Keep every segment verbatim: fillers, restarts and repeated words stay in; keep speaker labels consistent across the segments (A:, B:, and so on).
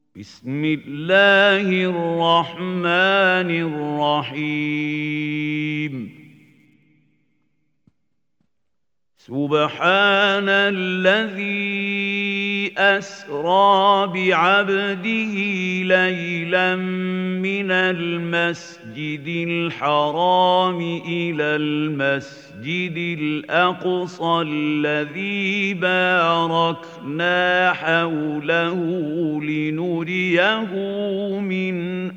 A: بسم الله الرحمن الرحيم سبحان الذي أسرى بعبده ليلا من المسجد الحرام إلى المسجد الأقصى الذي باركنا حوله لنريه من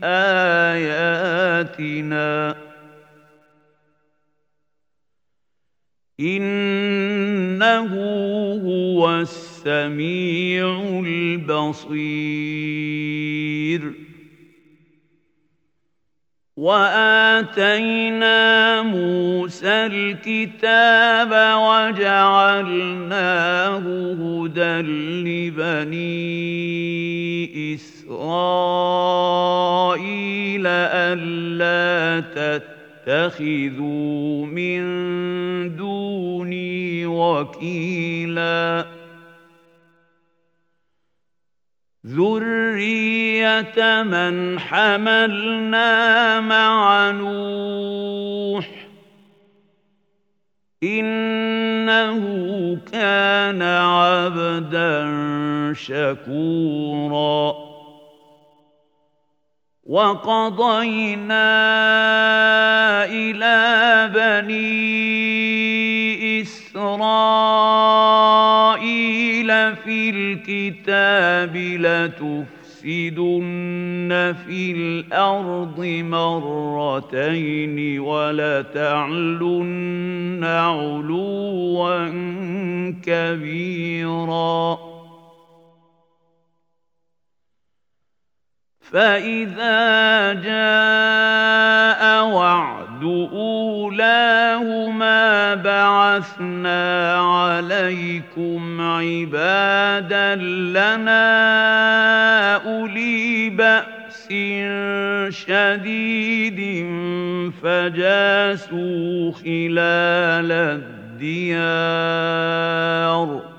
A: آياتنا إنه هو السميع البصير وآتينا موسى الكتاب وجعلناه هدى لبني إسرائيل ألا تتبعوا اتخذوا من دوني وكيلا ذرية من حملنا مع نوح إنه كان عبدا شكورا وقضينا إلى بني إسرائيل في الكتاب لتفسدن في الأرض مرتين ولتعلن علوا كبيرا فإذا جاء وعد أولاهما بعثنا عليكم عبادا لنا أولي بأس شديد فجاسوا خلال الديار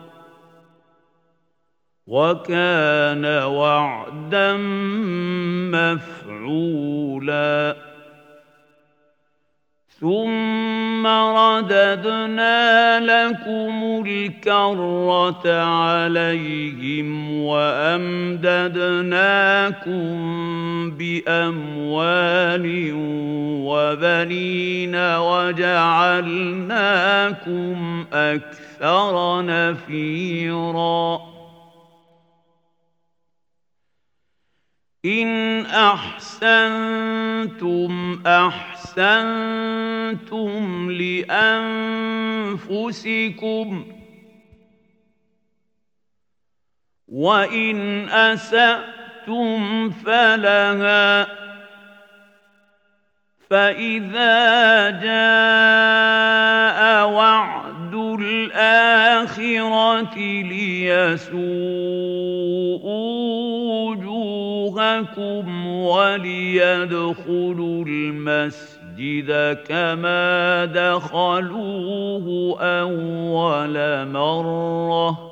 A: وكان وعدا مفعولا ثم رددنا لكم الكرة عليهم وأمددناكم بأموال وبنين وجعلناكم أكثر نفيرا إن أحسنتم أحسنتم لأنفسكم وإن أسأتم فلها فإذا جاء وعد الآخرة ليسوءوا وجوهكم وليدخلوا المسجد كما دخلوه أول مرة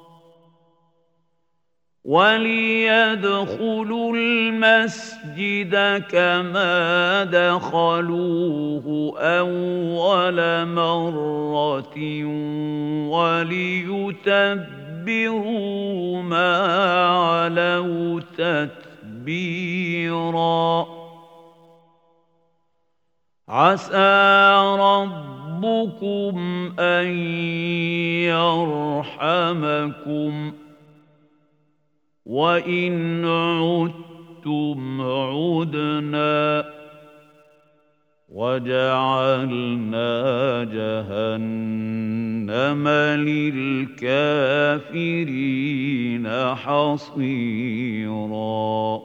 A: وليدخلوا المسجد كما دخلوه أول مرة وليتبروا ما علوا تتبيرا عسى ربكم أن يرحمكم وإن عدتم عدنا وجعلنا جهنم للكافرين حصيرا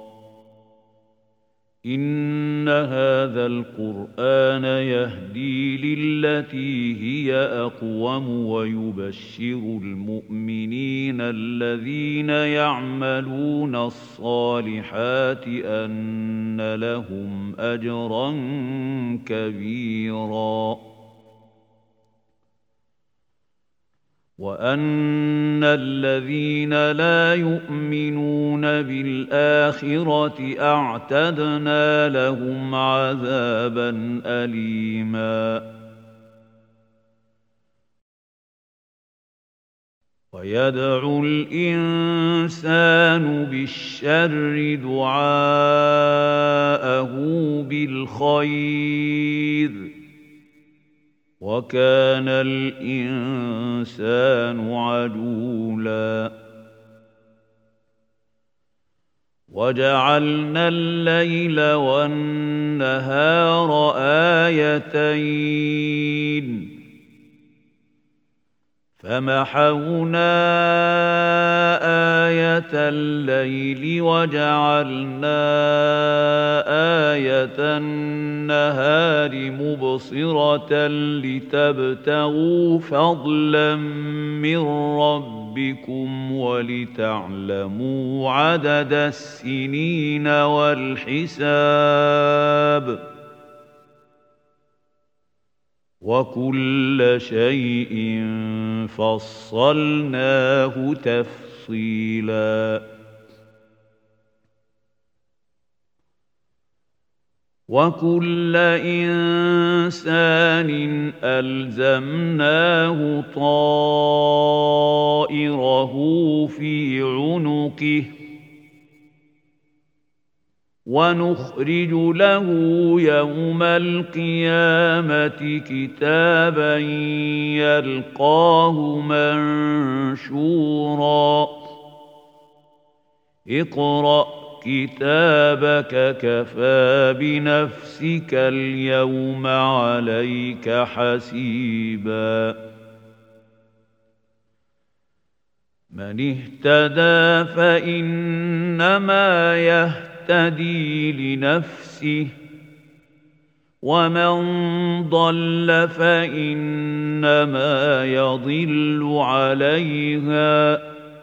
A: إن هذا القرآن يهدي للتي هي أقوم ويبشر المؤمنين الذين يعملون الصالحات أن لهم أجرا كبيرا وأن الذين لا يؤمنون بالآخرة أعتدنا لهم عذابا أليما ويدعو الإنسان بالشر دعاءه بالخير وكان الإنسان عجولا وجعلنا الليل والنهار آيتين فمحونا آية الليل وجعلنا آية النهار مبصرة لتبتغوا فضلا من ربكم ولتعلموا عدد السنين والحساب وكل شيء فصلناه تفصيلا وكل إنسان ألزمناه طائره في عنقه ونخرج له يوم القيامة كتابا يلقاه منشورا اقرأ كتابك كفى بنفسك اليوم عليك حسيبا من اهتدى فإنما يهتدي يهتدي لنفسه ومن ضل فإنما يضل عليها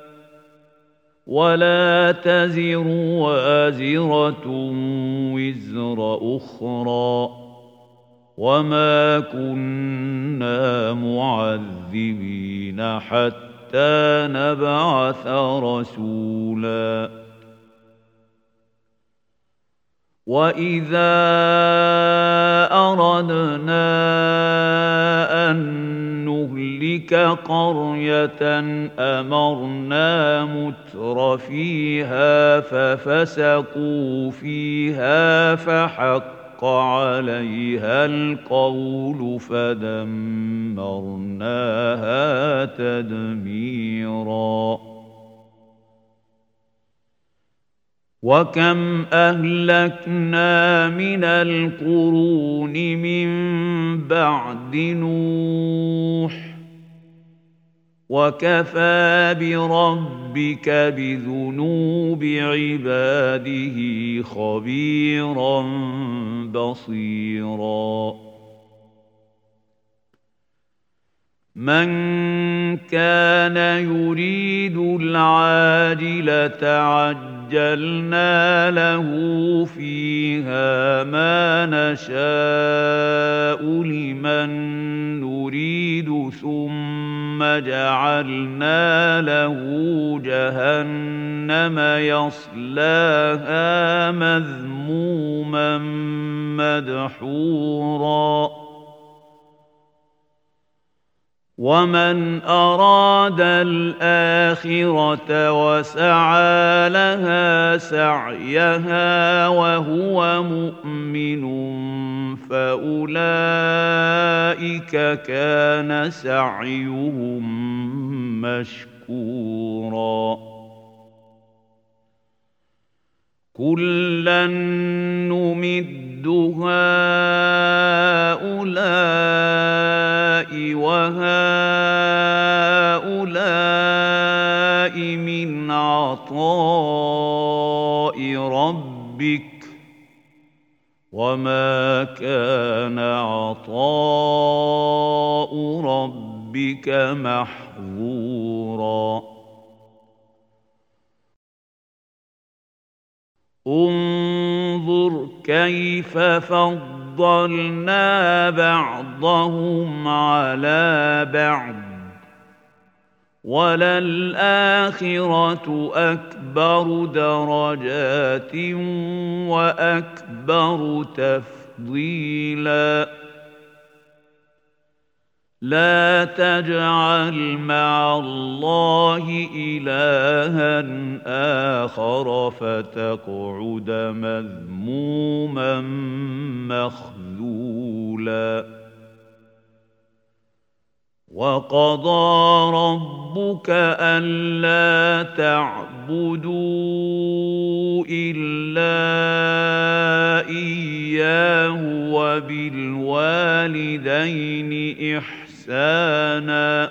A: ولا تزر وازرة وزر أخرى وما كنا معذبين حتى نبعث رسولا وَإِذَا أَرَدْنَا أَن نُّهْلِكَ قَرْيَةً أَمَرْنَا مُتْرَ فِيهَا فَفَسَقُوا فِيهَا فَحَقَّ عَلَيْهَا الْقَوْلُ فَدَمَّرْنَاهَا تَدْمِيرًا وَكَمْ أَهْلَكْنَا مِنَ الْقُرُونِ مِن بَعْدِ نُوحٍ وَكَفَىٰ بِرَبِّكَ بِذُنُوبِ عِبَادِهِ خَبِيرًا بَصِيرًا مَنْ كَانَ يُرِيدُ الْعَاجِلَةَ عَجَّلْنَا لَهُ فِيهَا مَا نَشَاءُ لِمَن نُّرِيدُ ثُمَّ جَعَلْنَا لَهُ جَهَنَّمَ يَصْلَاهَا مَذْمُومًا مَّدْحُورًا وَمَنْ أَرَادَ الْآخِرَةَ وَسَعَىٰ لَهَا سَعْيَهَا وَهُوَ مُؤْمِنٌ فَأُولَٰئِكَ كَانَ سَعْيُهُم مَّشْكُورًا كُلًّا نُّمِدُّ هَٰؤُلَاءِ وَهَٰؤُلَاءِ مِنْ عَطَاءِ رَبِّكَ وَمَا كَانَ عَطَاءُ رَبِّكَ مَحْظُورًا انظُرْ كَيْفَ فَضَّلْنَا بَعْضَهُمْ عَلَىٰ بَعْضٍ وَلَلْآخِرَةُ أَكْبَرُ دَرَجَاتٍ وَأَكْبَرُ تَفْضِيلًا لَا تَجْعَلْ مَعَ اللَّهِ إِلَٰهًا آخَرَ فَتَقْعُدَ مَذْمُومًا مَّخْذُولًا وَقَضَىٰ رَبُّكَ أَلَّا تَعْبُدُوا إِلَّا إِيَّاهُ وَبِالْوَالِدَيْنِ إِحْسَانًا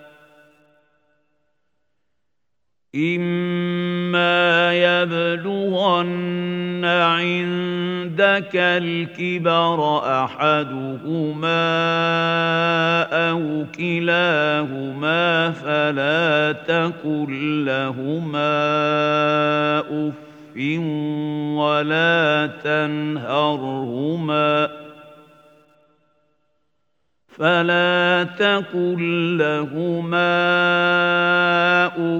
A: إِمَّا يَبْلُغَنَّ عِندَكَ الْكِبَرَ أَحَدُهُمَا أَوْ كِلَاهُمَا فَلَا تَقُل لَّهُمَا أُفٍّ وَلَا تَنْهَرْهُمَا فَلَا تَقُل لَّهُمَا أُفٍّ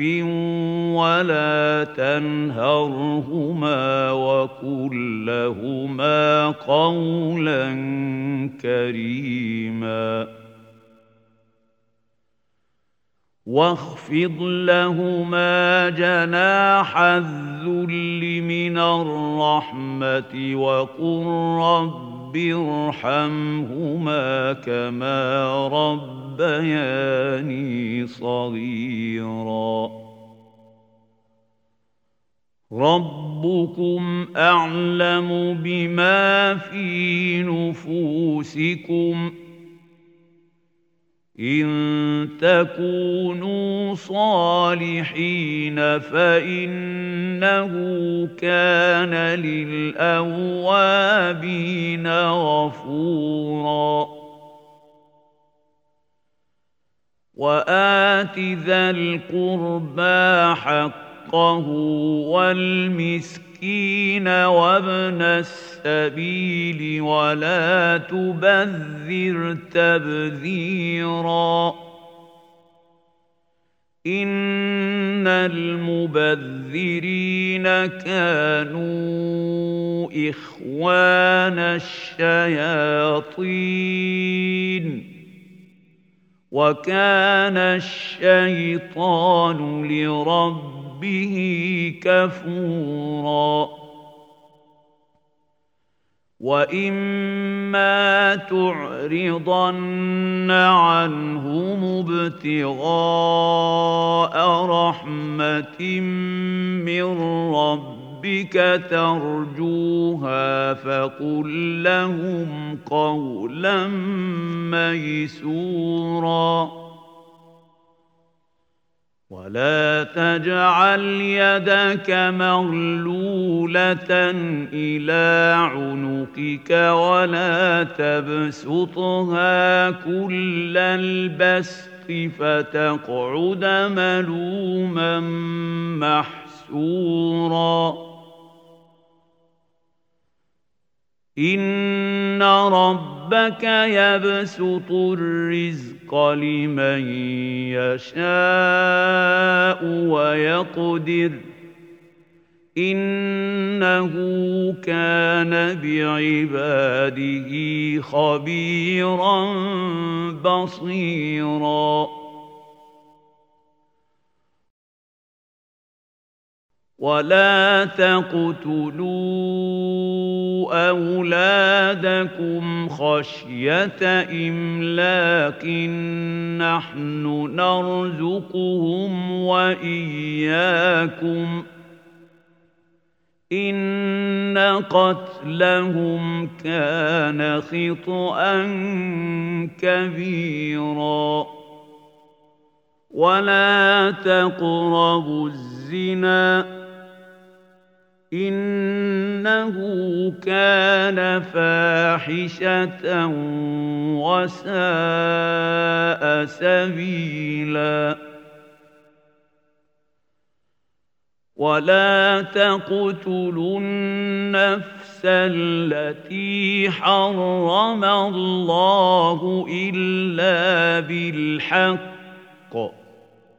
A: وَلَا تَنْهَرْهُمَا وَقُل لَّهُمَا قَوْلًا كَرِيمًا وَاخْفِضْ لَهُمَا جَنَاحَ الذُّلِّ مِنَ الرَّحْمَةِ وَقُل رَّبِّ ارْحَمْهُمَا كَمَا رَبَّيَانِي صَغِيرًا رَّبُّكُمْ أَعْلَمُ بِمَا فِي نُفُوسِكُمْ إِن تَكُونُوا صَالِحِينَ فَإِنَّهُ كَانَ لِلْأَوَّابِينَ غَفُورًا وَآتِ ذَا الْقُرْبَىٰ حَقَّهُ وَالْمِسْكِينَ وَابْنَ السَّبِيلِ وَلَا تُبَذِّرْ تَبْذِيرًا إِنَّ الْمُبَذِّرِينَ كَانُوا إِخْوَانَ الشَّيَاطِينِ وَكَانَ الشَّيْطَانُ لِرَبِّهِ كَفُورًا وَإِمَّا تُعْرِضَنَّ عَنْهُمُ ابْتِغَاءَ رَحْمَةٍ مِّن رَّبِّكَ تَرْجُوهَا فَقُل لَّهُمْ قَوْلًا مَّيْسُورًا وَلَا تَجْعَلْ يَدَكَ مَغْلُولَةً إِلَىٰ عُنُقِكَ وَلَا تَبْسُطْهَا كُلَّ الْبَسْطِ فَتَقْعُدَ مَلُومًا مَّحْسُورًا إِنَّ رَبَّكَ يَبْسُطُ الرِّزْقَ لِمَن يَشَاءُ وَيَقْدِرُ إِنَّهُ كَانَ بِعِبَادِهِ خَبِيرًا بَصِيرًا وَلَا تَقْتُلُوا أَوْلَادَكُمْ خَشْيَةَ إِمْلَاقٍ نَّحْنُ نَرْزُقُهُمْ وَإِيَّاكُمْ ۚ إِنَّ قَتْلَهُمْ كَانَ خِطْئًا كَبِيرًا وَلَا تَقْرَبُوا الزِّنَا إِنَّهُ كَانَ فَاحِشَةً وَسَاءَ سَبِيلًا وَلَا تَقْتُلُوا النَّفْسَ الَّتِي حَرَّمَ اللَّهُ إِلَّا بِالْحَقِّ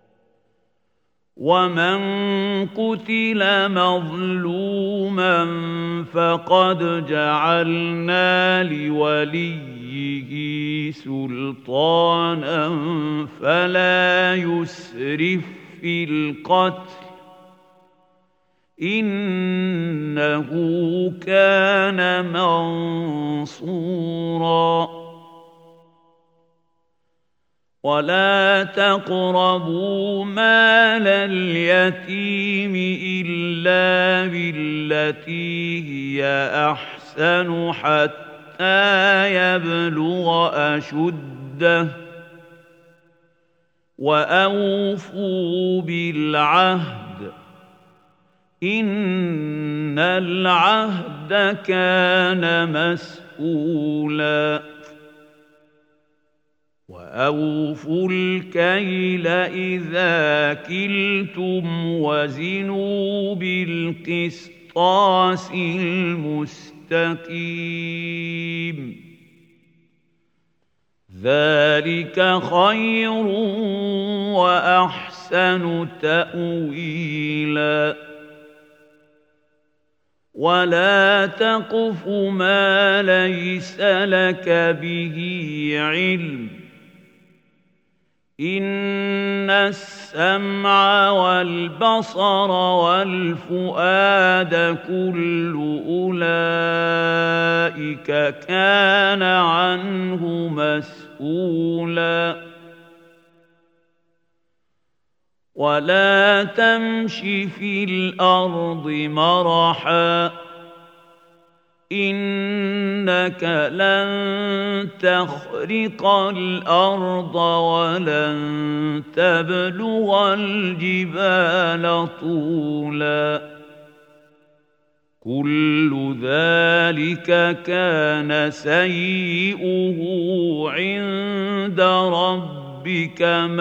A: ومن قتل مظلوما فقد جعلنا لوليه سلطانا فلا يسرف في القتل إنه كان منصورا ولا تقربوا مال اليتيم إلا بالتي هي أحسن حتى يبلغ أشده وأوفوا بالعهد إن العهد كان مسؤولا وأوفوا الكيل إذا كلتم وزنوا بالقسطاس المستقيم ذلك خير وأحسن تأويلا ولا تقف ما ليس لك به علم إن السمع والبصر والفؤاد كل أولئك كان عنه مسؤولا ولا تمش في الأرض مرحا إنك لن تخرق الأرض ولن تبلغ الجبال طولا كل ذلك كان سيئه عند ربك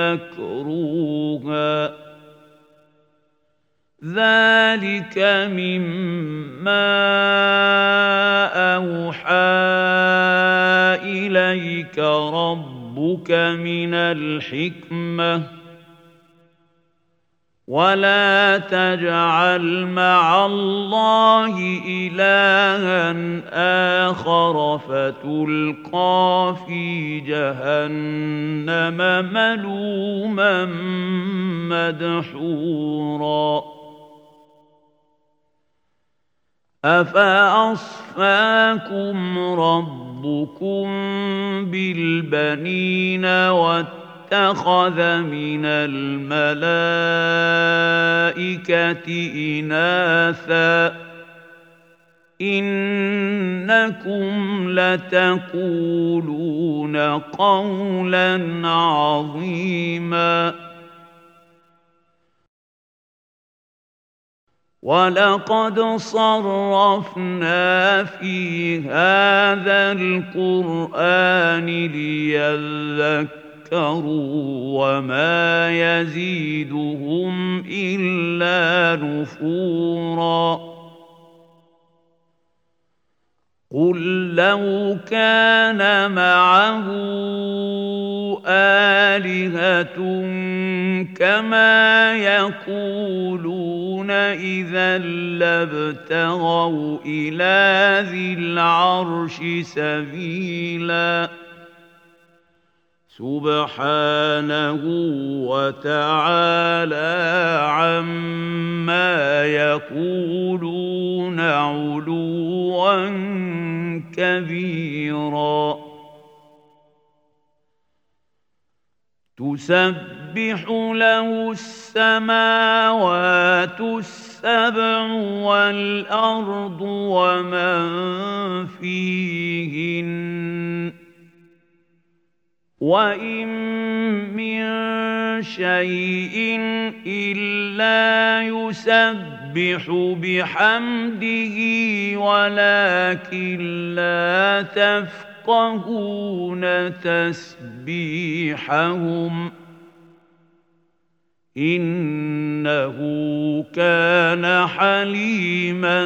A: مكروها ذلك مما أوحى إليك ربك من الحكمة ولا تجعل مع الله إلها آخر فتلقى في جهنم ملوما مدحورا أفأصفاكم ربكم بالبنين واتخذ من الملائكة إناثا إنكم لتقولون قولا عظيما ولقد صرفنا في هذا القرآن ليذكروا وما يزيدهم إلا نفورا قل لو كان معه آلهة كما يقولون إذا لابتغوا إلى ذي العرش سبيلا سبحانه وتعالى عما يقولون علوا كبيرا تسبح له السماوات السبع والأرض ومن فيهن وإن من شيء إلا يسبح بحمده ولكن لا تفقهون تسبيحهم إنه كان حليما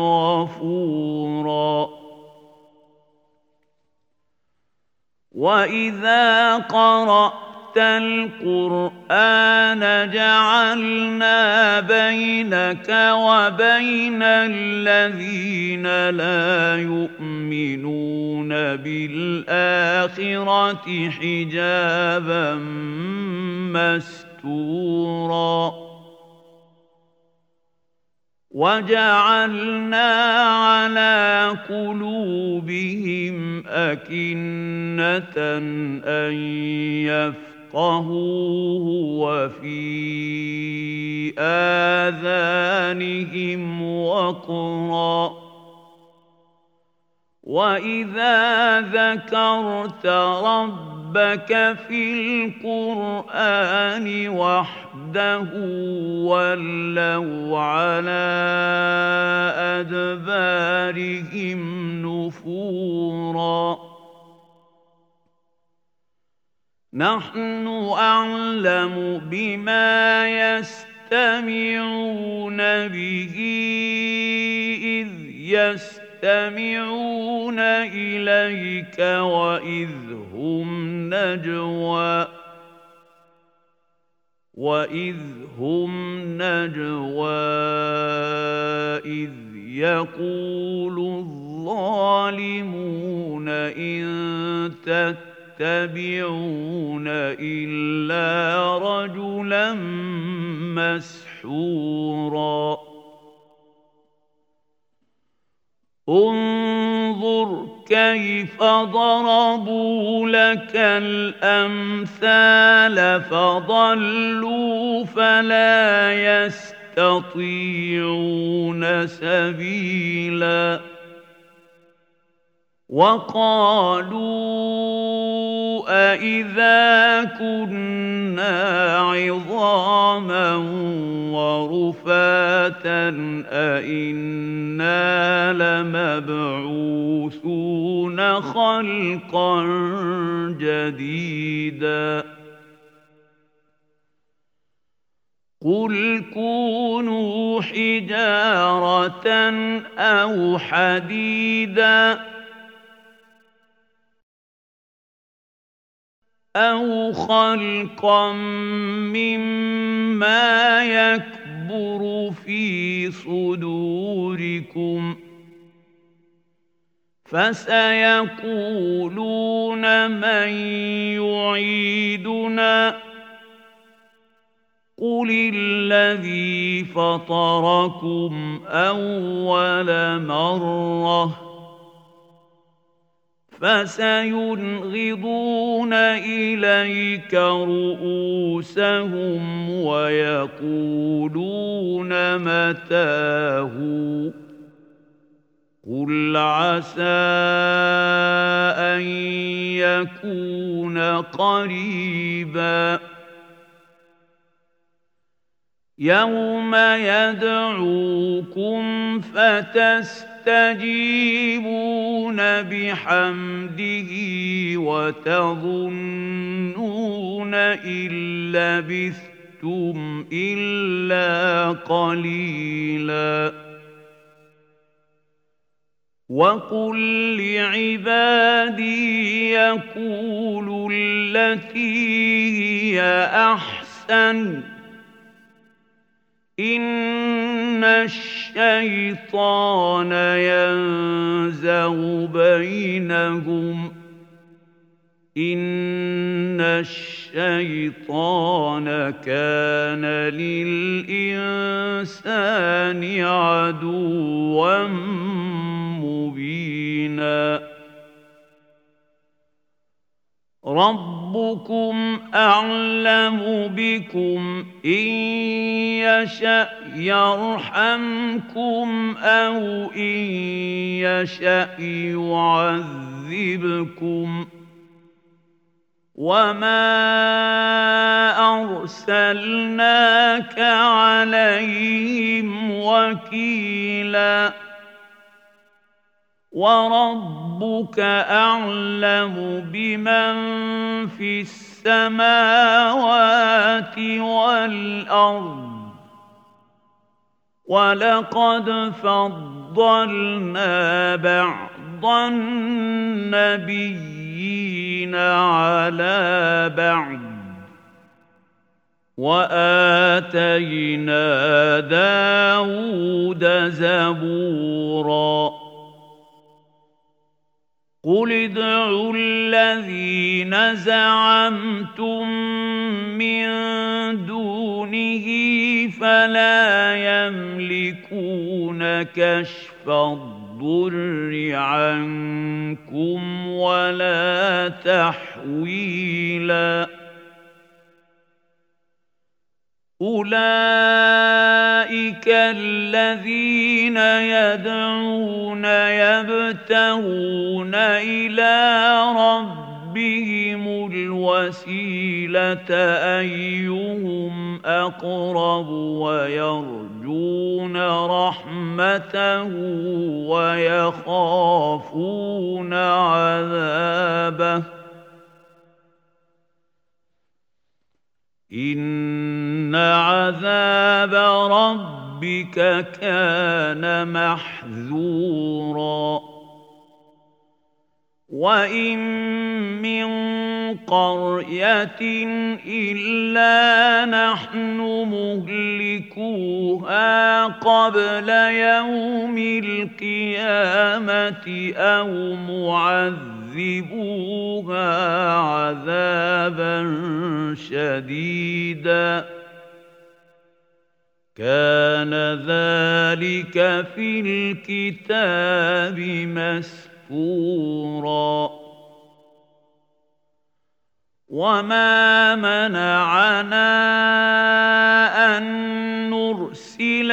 A: غفورا وإذا قرأت القرآن جعلنا بينك وبين الذين لا يؤمنون بالآخرة حجابا مستورا وجعلنا على قلوبهم أكنة أن يفقهوه وفي آذانهم وقرا وإذا ذكرت ربك في القرآن وحده ولوا على أدبارهم نفورا نحن أعلم بما يستمعون به إذ يستمعون يستمعون إليك وإذ هم نجوى وإذ هم نجوى إذ يقول الظالمون إن تتبعون إلا رجلا مسحورا انظر كيف ضربوا لك الأمثال فضلوا فلا يستطيعون سبيلا وقالوا أإذا كنا عظاما ورفاتا أإنا لمبعوثون خلقا جديدا قل كونوا حجارة أو حديدا أو خلقا مما يكبر في صدوركم فسيقولون من يعيدنا قل الذي فطركم أول مرة فسينغضون إليك رؤوسهم ويقولون متاه قل عسى أن يكون قريبا يوم يدعوكم فتستجيبون بحمده وتظنون إن لبثتم إلا قليلا وقل لعبادي يقولوا التي هي أحسن إن الشيطان ينزغ بينهم إن الشيطان كان للإنسان عدوا مبينا ربكم أعلم بكم إن يشأ يرحمكم أو إن يشأ يعذبكم وما أرسلناك عليهم وكيلا وربك أعلم بمن في السماوات والأرض ولقد فضلنا بعض النبيين على بعض وآتينا داود زبورا قل ادعوا الذين زعمتم من دونه فلا يملكون كشف الضر عنكم ولا تحويلا أولئك الذين يدعون يبتغون إلى ربهم الوسيلة أيهم أقرب ويرجون رحمته ويخافون عذابه إن عذاب ربك كان محذورا وإن من قرية إلا نحن مهلكوها قبل يوم القيامة أو معذبوها عذابا شديدا كان ذلك في الكتاب مسطورا وما منعنا أن نرسل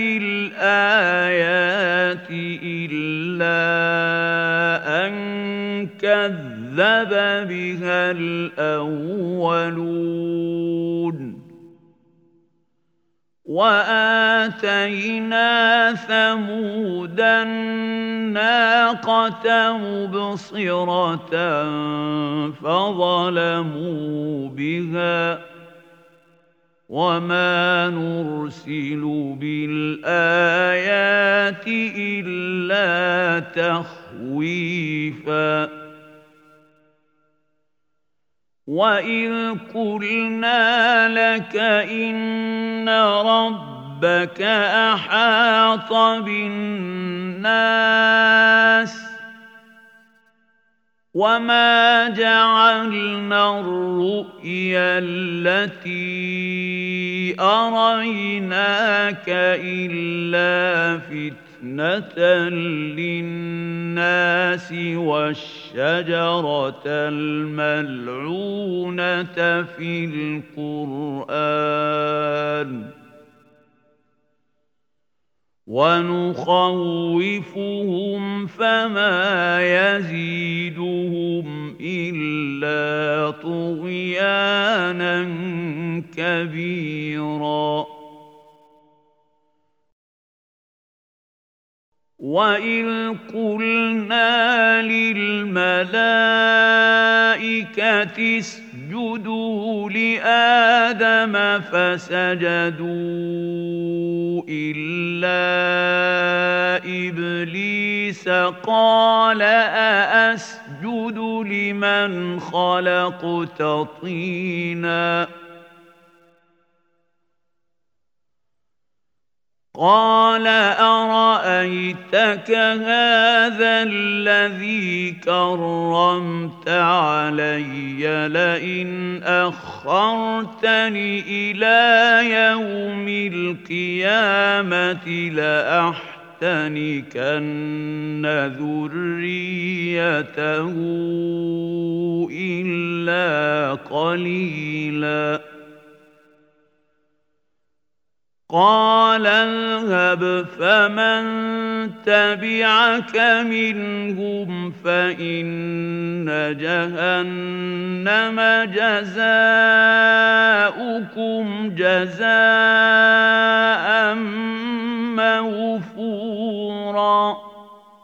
A: بالآيات إلا أن كذب بها الأولون وآتينا ثمود الناقة مبصرة فظلموا بها وما نرسل بالآيات إلا تخويفا وَإِذْ قُلْنَا لَكَ إِنَّ رَبَّكَ أَحَاطَ بِالنَّاسِ وَمَا جَعَلْنَا الرُّؤْيَا الَّتِي أَرَيْنَاكَ إِلَّا فِتْنَةً لِلنَّاسِ وَالشَّجَرَةَ الْمَلْعُونَةَ فِي الْقُرْآنِ وَنُخَوِّفُهُمْ فَمَا يَزِيدُهُمْ إِلَّا طُغْيَانًا كَبِيرًا وَإِذْ قُلْنَا لِلْمَلَائِكَةِ اسْجُدُوا لِآدَمَ فَسَجَدُوا إِلَّا إِبْلِيسَ قَالَ أَأَسْجُدُ لِمَنْ خَلَقْتَ طِينًا قَالَ أَرَأَيْتَكَ هَذَا الَّذِي كَرَّمْتَ عَلَيَّ لَئِنْ أَخَّرْتَنِ إِلَى يَوْمِ الْقِيَامَةِ لَأَحْتَنِكَنَّ ذُرِّيَّتَهُ إِلَّا قَلِيلًا قَالَ اذْهَبْ فَمَن تَبِعَكَ مِنْهُمْ فَإِنَّ جَهَنَّمَ جَزَاؤُكُمْ جَزَاءً مَّوْفُورًا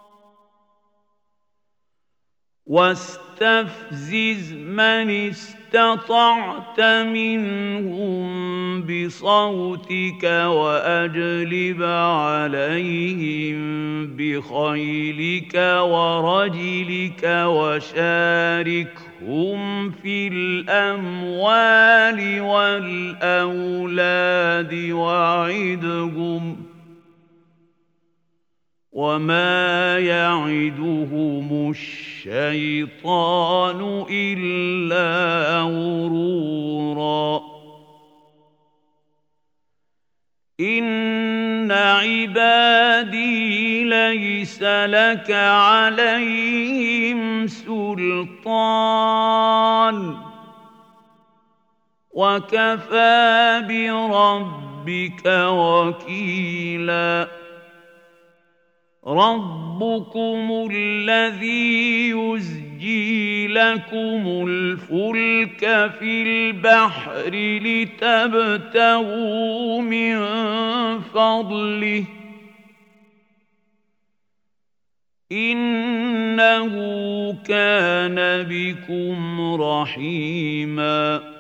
A: وَاسْتَفْزِزْ مَنِ اسْتَطَعْتَ اسْتَطَعْتَ مِنْهُم بِصَوْتِكَ وَأَجْلِبْ عَلَيْهِم بِخَيْلِكَ وَرَجِلِكَ وَشَارِكْهُمْ فِي الْأَمْوَالِ وَالْأَوْلَادِ وَعِدْهُمْ ۚ وَمَا يَعِدُهُمُ الشَّيْطَانُ إِلَّا غُرُورًا. إِنَّ عِبَادِي لَيْسَ لَكَ عَلَيْهِمْ سُلْطَانٌ ۚ وَكَفَىٰ بِرَبِّكَ وَكِيلًا. رَبُّكُمُ الَّذِي يُزْجِي لَكُمُ الْفُلْكَ فِي الْبَحْرِ لِتَبْتَغُوا مِن فَضْلِهِ ۚ إِنَّهُ كَانَ بِكُمْ رَحِيمًا.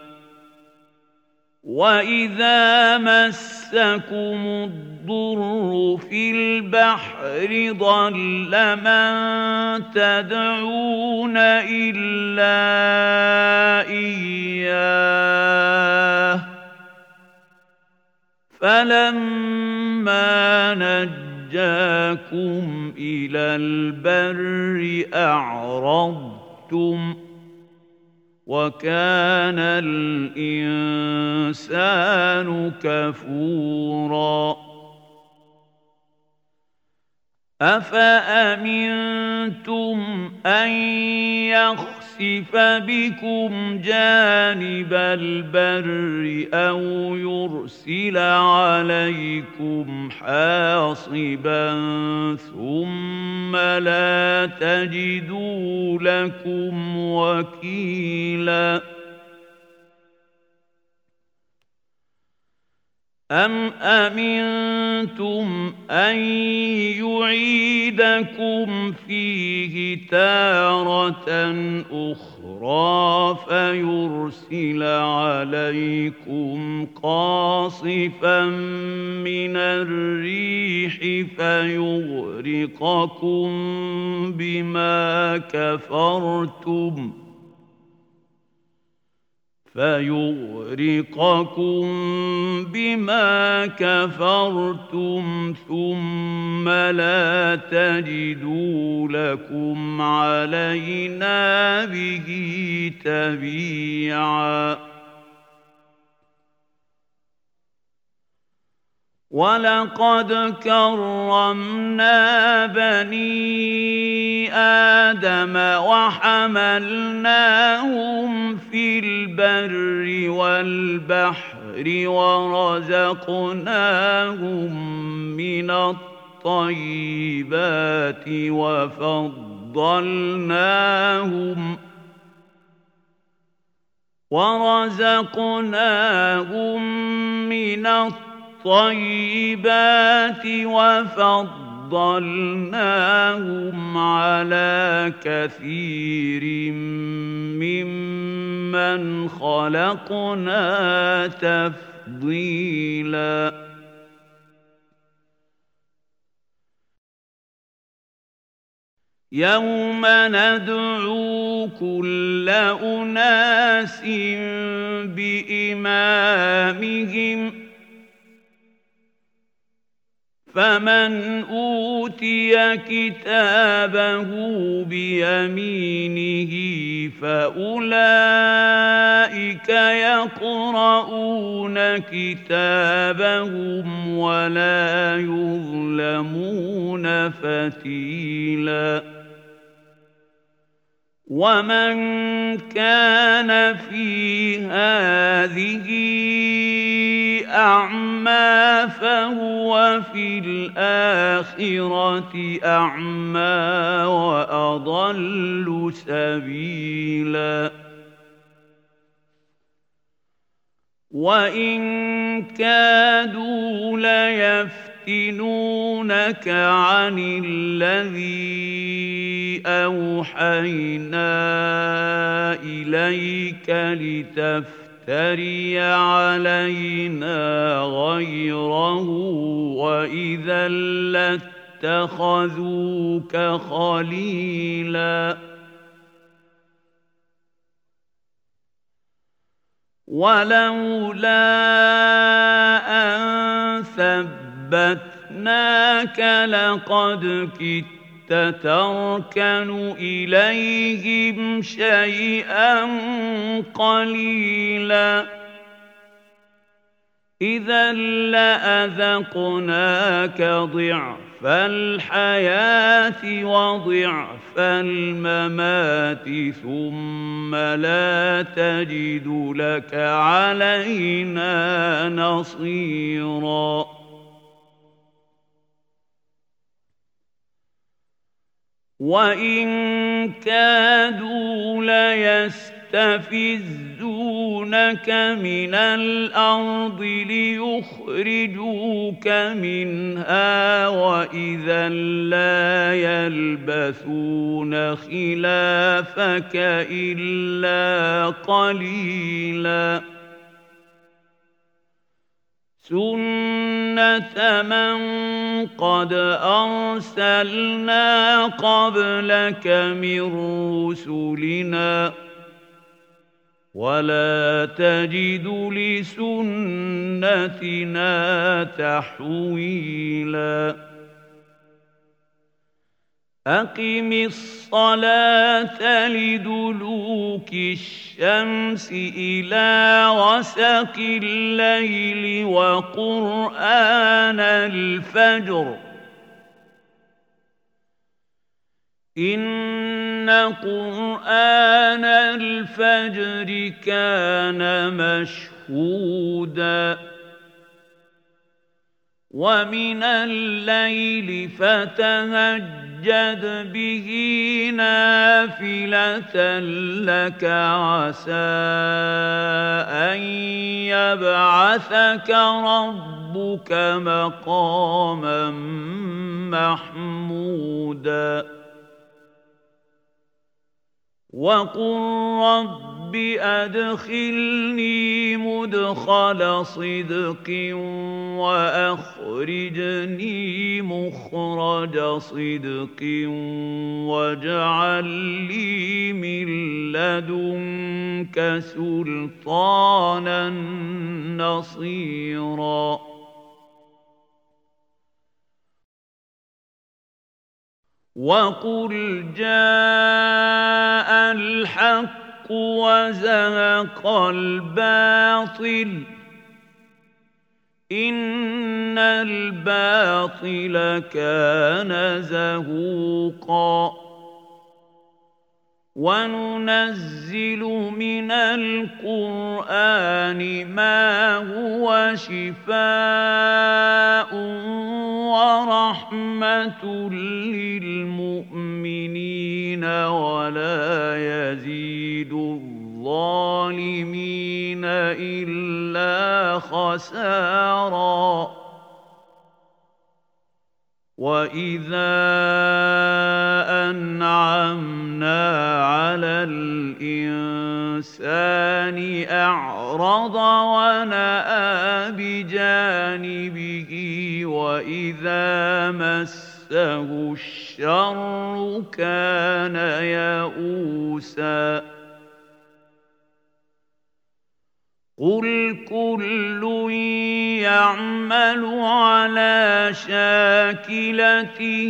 A: وَإِذَا مَسَّكُمُ الضُّرُّ فِي الْبَحْرِ ضَلَّ مَن تَدْعُونَ إِلَّا إِيَّاهُ ۖ فَلَمَّا نَجَّاكُمْ إِلَى الْبَرِّ أَعْرَضْتُمْ ۚ وَكَانَ الْإِنسَانُ كَفُورًا. أَفَأَمِنتُمْ أَن يَخْسِفَ بِكُمْ جَانِبَ الْبَرِّ أَوْ يُرْسِلَ عَلَيْكُمْ حَاصِبًا ثُمَّ لَا تَجِدُوا لَكُمْ وَكِيلًا. أَمْ أَمِنتُمْ أَن يُعِيدَكُمْ فِيهِ تَارَةً أُخْرَىٰ فَيُرْسِلَ عَلَيْكُمْ قَاصِفًا مِّنَ الرِّيحِ فَيُغْرِقَكُم بِمَا كَفَرْتُمْ فَيُغْرِقَكُم بِمَا كَفَرْتُمْ ثُمَّ لَا تَجِدُوا لَكُمْ عَلَيْنَا بِهِ تَبِيعًا. وَلَقَدْ كَرَّمْنَا بَنِي آدَمَ وَحَمَلْنَاهُمْ فِي الْبَرِّ وَالْبَحْرِ وَرَزَقْنَاهُم مِّنَ الطَّيِّبَاتِ وَفَضَّلْنَاهُمْ وَرَزَقْنَاهُم مِّنَ الطَّيِّبَاتِ وَفَضَّلْنَاهُمْ عَلَىٰ كَثِيرٍ مِّمَّنْ خَلَقْنَا تَفْضِيلًا. يَوْمَ نَدْعُو كُلَّ أُنَاسٍ بِإِمَامِهِمْ ۖ فَمَنْ أُوتِيَ كِتَابَهُ بِيَمِينِهِ فَأُولَٰئِكَ يَقْرَءُونَ كِتَابَهُمْ وَلَا يُظْلَمُونَ فَتِيلًا. وَمَن كَانَ فِي هَٰذِهِ أَعْمَىٰ فَهُوَ فِي الْآخِرَةِ أَعْمَىٰ وَأَضَلُّ سَبِيلًا. وَإِن كَادُوا لَيَفْتِنُونَكَ يفتنونك عن الذي أوحينا إليك لتفتري علينا غيره وإذا لاتخذوك خليلا ولولا أن ثبتناك لقد كدت تركن إليهم شيئا قليلا إذا لأذقناك ضعف الحياة وضعف الممات ثم لا تجد لك علينا نصيرا وإن كادوا ليستفزونك من الأرض ليخرجوك منها وإذا لا يلبثون خلافك إلا قليلا سنة من قد أرسلنا قبلك من رسلنا ولا تجد لسنتنا تحويلا أقم الصلاة لدلوك الشمس إلى غسق الليل وقرآن الفجر إن قرآن الفجر كان مشهودا ومن الليل فتهجد به نافلة لك عسى أن يبعثك ربك مقاما محمودا وقل رب أدخلني مدخل صدق وأخرجني مخرج صدق واجعل لي من لدنك سلطانا نصيرا وقل جاء الحق وزهق الباطل إن الباطل كان زهوقا وننزل من القرآن ما هو شفاء ورحمة للمؤمنين ولا يزيد الظالمين إلا خسارا وإذا أنعمنا على الإنسان أعرض ونأى بجانبه وإذا مسه الشر كان يئوسا قل كل يعمل على شاكلته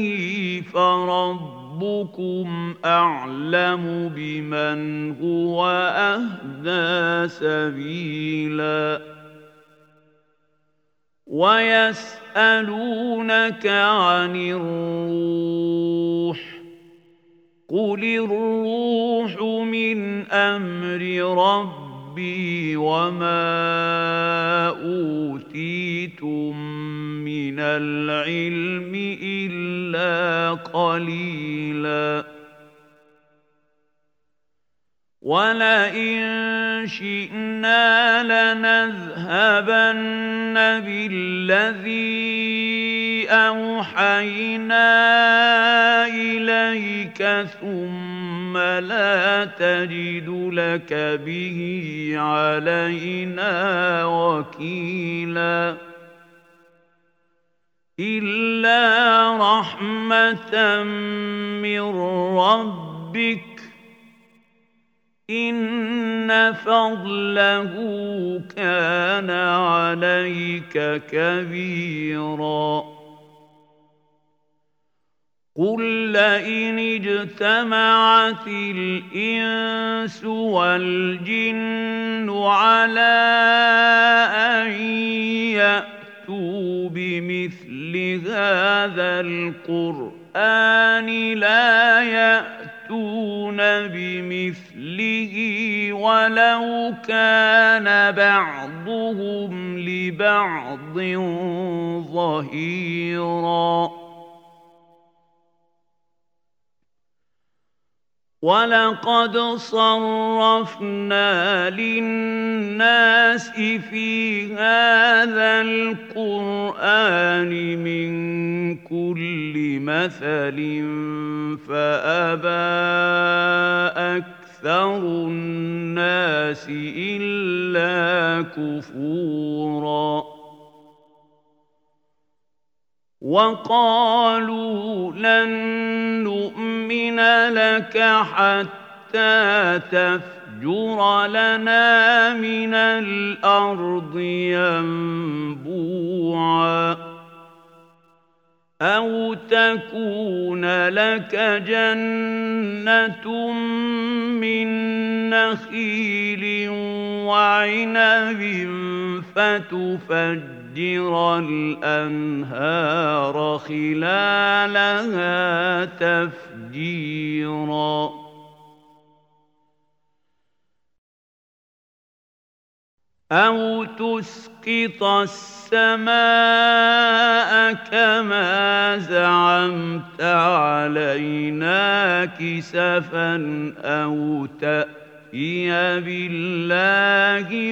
A: فربكم أعلم بمن هو أهدى سبيلا ويسألونك عن الروح قل الروح من أمر ربي ربي وما أوتيتم من العلم إلا قليلا ولئن شئنا لنذهبن بالذي أوحينا إليك ثم لا تجد لك به علينا وكيلا إلا رحمة من ربك إن فضله كان عليك كبيرا قل لئن اجتمعت الإنس والجن على أن يأتوا بمثل هذا القرآن لا يأتون بمثله ولو كان بعضهم لبعض ظهيرا ولقد صرفنا للناس في هذا القرآن من كل مثل فأبى أكثر الناس إلا كفورا وقالوا لن نؤمن لك حتى تفجر لنا من الأرض ينبوعا أو تكون لك جنة من نخيل وعنب فتفجر الأنهار خلالها تفجيرا أو تسقط السماء كما زعمت علينا كسفا أو تأتي بالله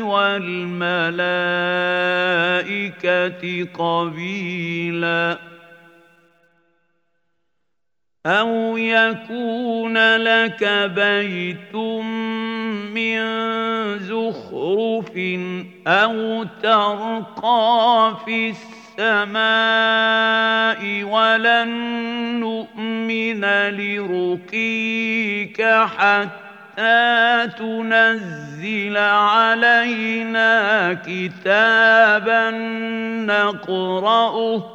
A: والملائكة قبيلا أو يكون لك بيت من زخرف أو ترقى في السماء ولن نؤمن لرقيك حتى تنزل علينا كتابا نقرأه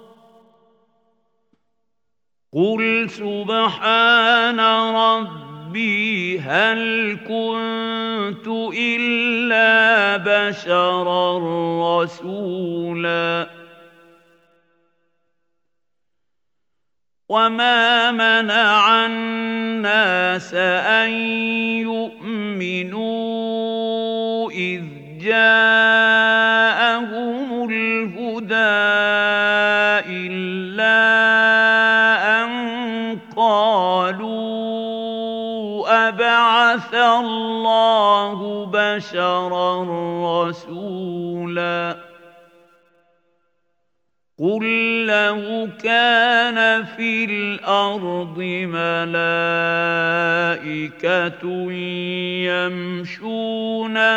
A: قل سبحان ربي هل كنت إلا بشرا رسولا وما منع الناس أن يؤمنوا إذ جاءهم الهدى إلا أن قالوا أبعث الله بشرا رسولا قل لو كان في الأرض ملائكة يمشون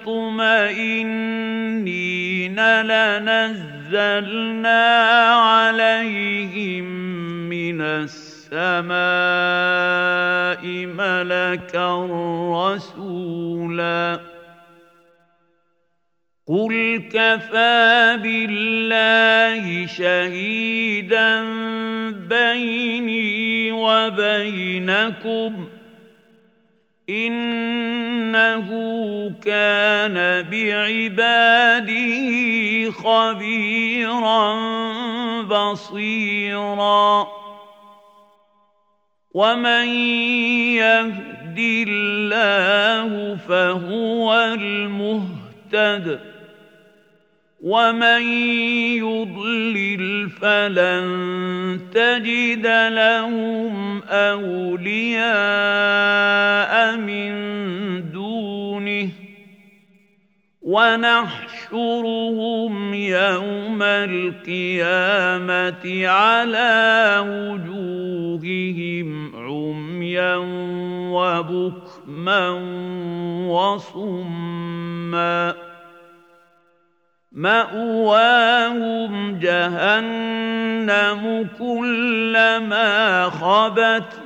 A: مطمئنين لنزلنا عليهم من السماء ملكا رسولا قل كفى بالله شهيدا بيني وبينكم إنه كان بعباده خبيرا بصيرا ومن يهد الله فهو المهتد ومن يضلل فلن تجد لهم أولياء من دونه ونحشرهم يوم القيامة على وجوههم عميا وبكما وصما مأواهم جهنم كلما خبت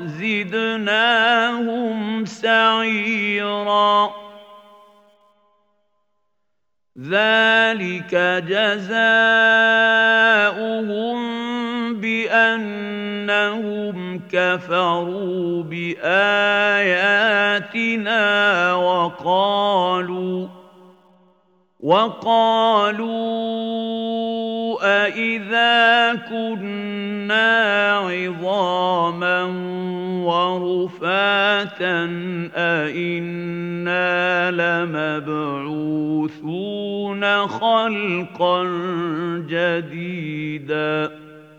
A: زدناهم سعيرا ذلك جزاؤهم بأنهم كفروا بآياتنا وقالوا وقالوا أإذا كنا عظاما ورفاتا أإنا لمبعوثون خلقا جديدا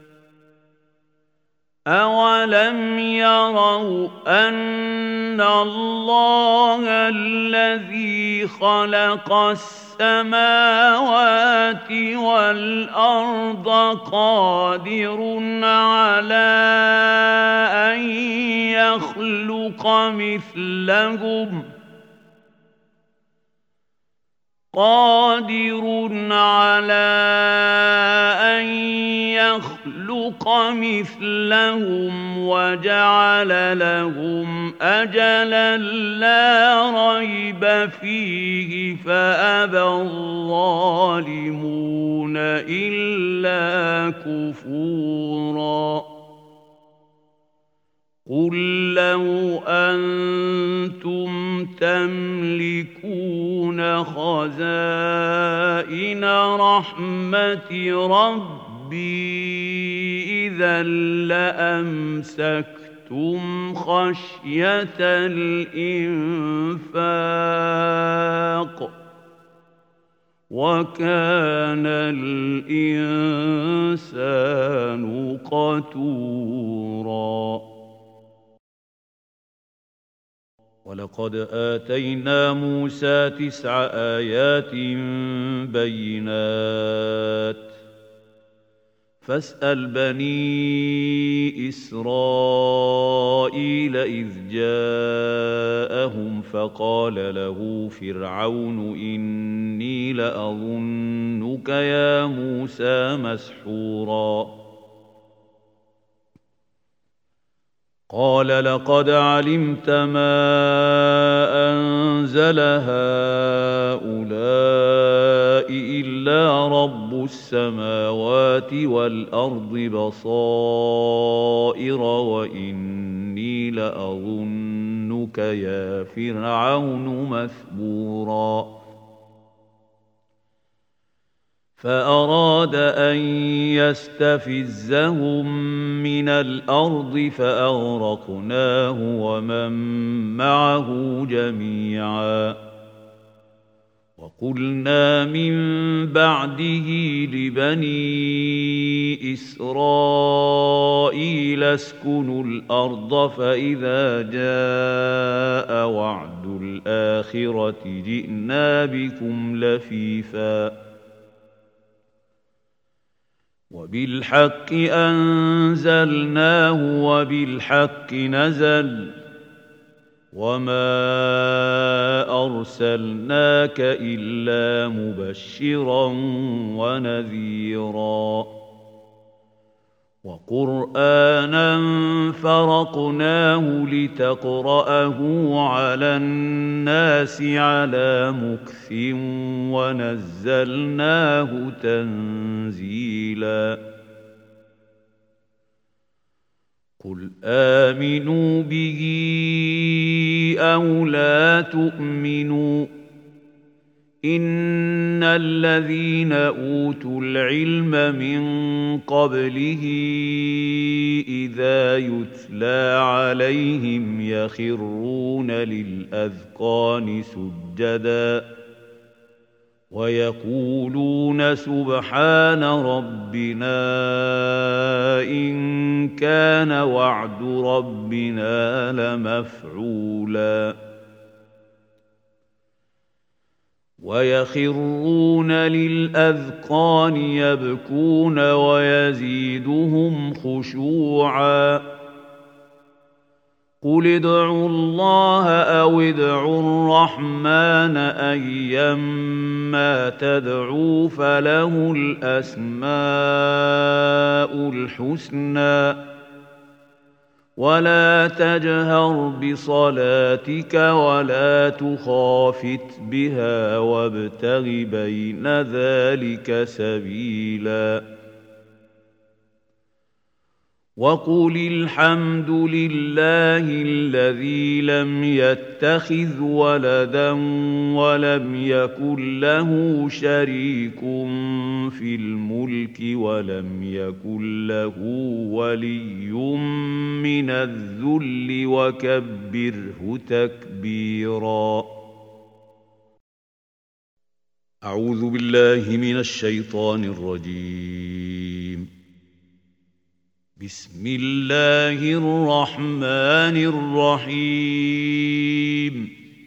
A: أولم يروا أن الله الذي خلق السماوات والأرض قادر على أن يخلق مثلهم قادر على أن يخلق مثلهم وجعل لهم أجلا لا ريب فيه فأبى الظالمون إلا كفورا قل لو أنتم تملكون خزائن رحمة ربي إذا لأمسكتم خشية الإنفاق وكان الإنسان قتورا ولقد آتينا موسى تسع آيات بينات فاسأل بني إسرائيل إذ جاءهم فقال له فرعون إني لأظنك يا موسى مسحورا قال لقد علمت ما أنزل هؤلاء إلا رب السماوات والأرض بصائر وإني لأظنك يا فرعون مثبورا فأراد أن يستفزهم من الأرض فأغرقناه ومن معه جميعا وقلنا من بعده لبني إسرائيل اسكنوا الأرض فإذا جاء وعد الآخرة جئنا بكم لفيفا وبالحق أنزلناه وبالحق نزل وما أرسلناك إلا مبشرا ونذيرا وقرآنا فرقناه لتقرأه على الناس على مكث ونزلناه تنزيلا قل آمنوا به أو لا تؤمنوا إن الذين أوتوا العلم من قبله إذا يتلى عليهم يخرون للأذقان سجدا ويقولون سبحان ربنا إن كان وعد ربنا لمفعولا ويخرون للأذقان يبكون ويزيدهم خشوعا قل ادعوا الله أو ادعوا الرحمن أيما تدعوا فله الأسماء الحسنى ولا تجهر بصلاتك ولا تخافت بها وابتغ بين ذلك سبيلا وقل الحمد لله الذي لم يتخذ ولدا ولم يكن له شريك في الملك ولم يكن له ولي من الذل وكبره تكبيرا أعوذ بالله من الشيطان الرجيم بسم الله الرحمن الرحيم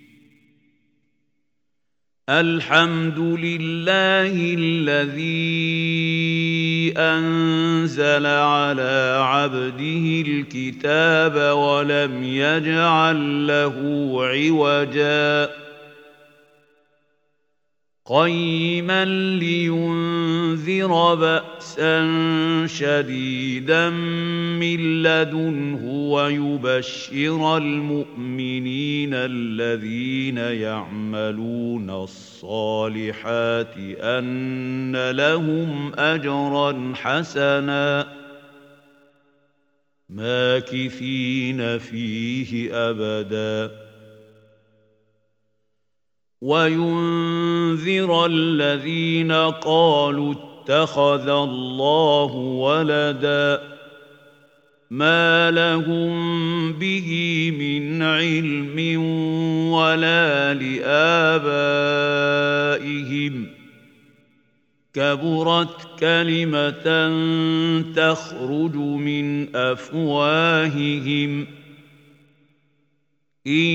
A: الحمد لله الذي أنزل على عبده الكتاب ولم يجعل له عوجا قيما لينذر بأسا شديدا من لدنه ويبشر المؤمنين الذين يعملون الصالحات أن لهم أجرا حسنا ماكثين فيه أبدا وينذر الذين قالوا اتخذ الله ولدا ما لهم به من علم ولا لآبائهم كبرت كلمة تخرج من أفواههم إن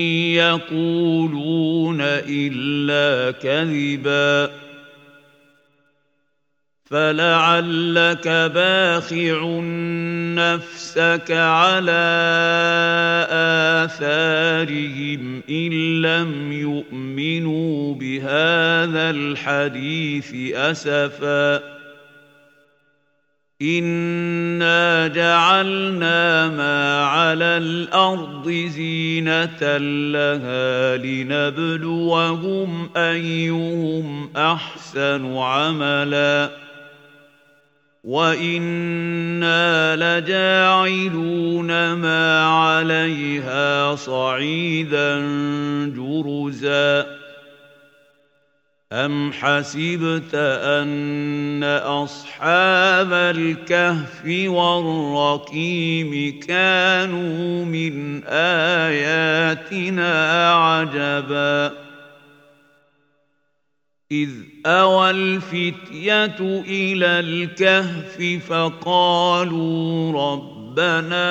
A: يقولون إلا كذبا فلعلك باخع نفسك على آثارهم إن لم يؤمنوا بهذا الحديث أسفا إنا جعلنا ما على الأرض زينة لها لنبلوهم أيهم أحسن عملا وإنا لجاعلون ما عليها صعيدا جرزا أم حسبت أن أصحاب الكهف والرقيم كانوا من آياتنا عجبا إذ أوى الفتية إلى الكهف فقالوا ربنا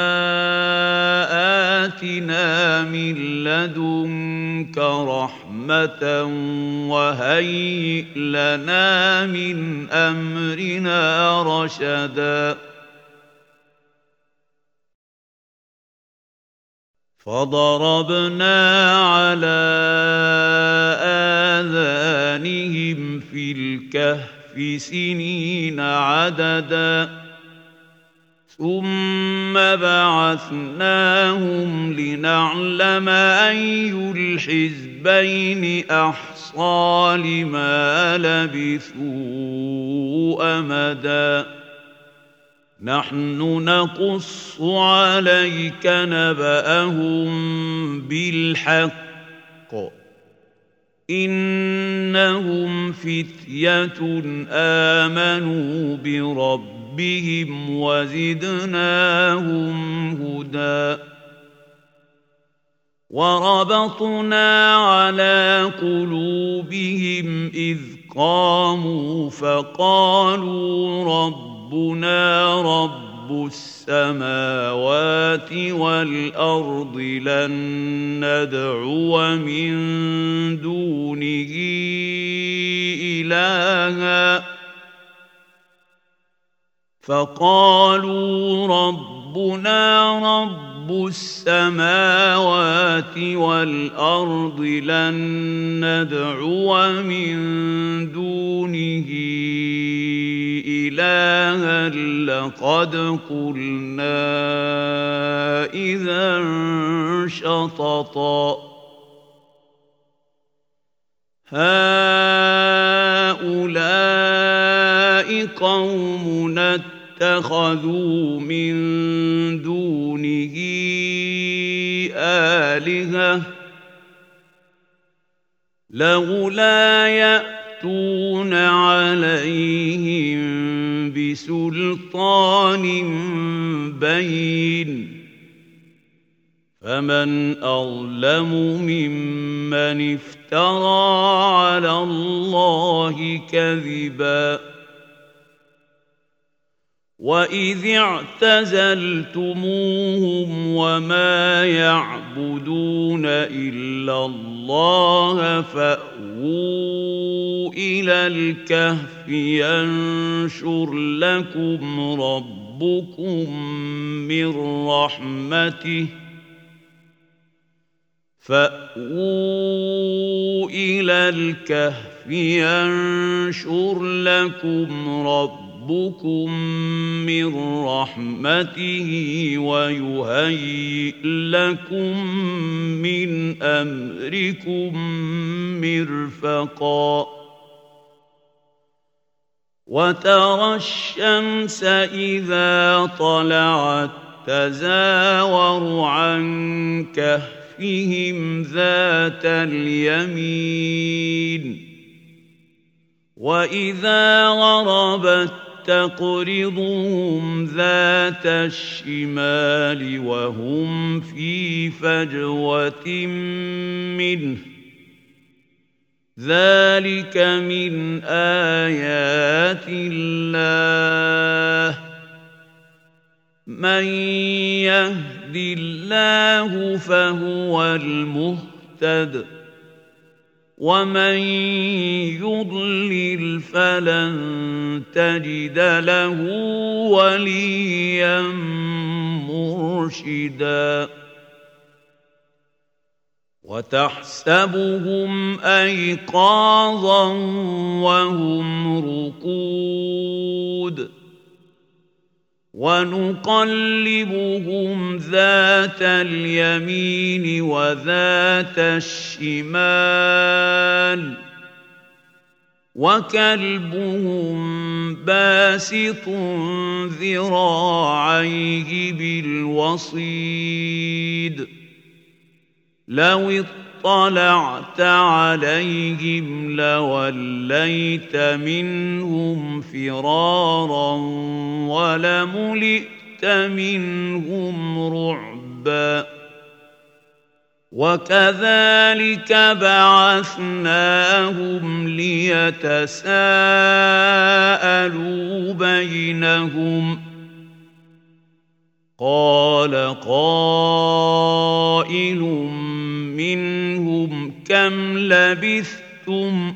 A: آتنا من لدنك رحمة وهيئ لنا من أمرنا رشدا فضربنا على آذانهم في الكهف سنين عددا ثم بعثناهم لنعلم أي الحزبين أحصى لما لبثوا أمدا نحن نقص عليك نبأهم بالحق إنهم فتية آمنوا بربهم وزدناهم هدى وربطنا على قلوبهم إذ قاموا فقالوا ربنا رب رب السماوات والأرض لن ندعو من دونه إلها فقالوا ربنا رب السماوات والأرض لن ندعو من دونه إلها لقد قلنا إذا شططا هؤلاء قومنا اتخذوا من دونه آلهة لولا يأتون عليهم بسلطان بين فمن أظلم ممن افترى على الله كذبا وإذ اعتزلتموهم وما يعبدون إلا الله فأووا إلى الكهف ينشر لكم ربكم من رحمته فأووا إلى الكهف ينشر لكم ربكم ربكم من رحمته ويهيئ لكم من أمركم مرفقا وترى الشمس إذا طلعت تزاور عن كهفهم ذات اليمين وإذا غربت تقرضهم ذات الشمال وهم في فجوة منه ذلك من آيات الله من يهد الله فهو المهتد ومن يضلل فلن تجد له وليا مرشدا وتحسبهم أيقاظا وهم رقود ونقلبهم ذات اليمين وذات الشمال وكلبهم باسط ذراعيه بالوصيد لو اطلعت عليهم لوليت منهم فرارا ولملئت منهم رعبا وكذلك بعثناهم ليتساءلوا بينهم قال قائل منهم كم لبثتم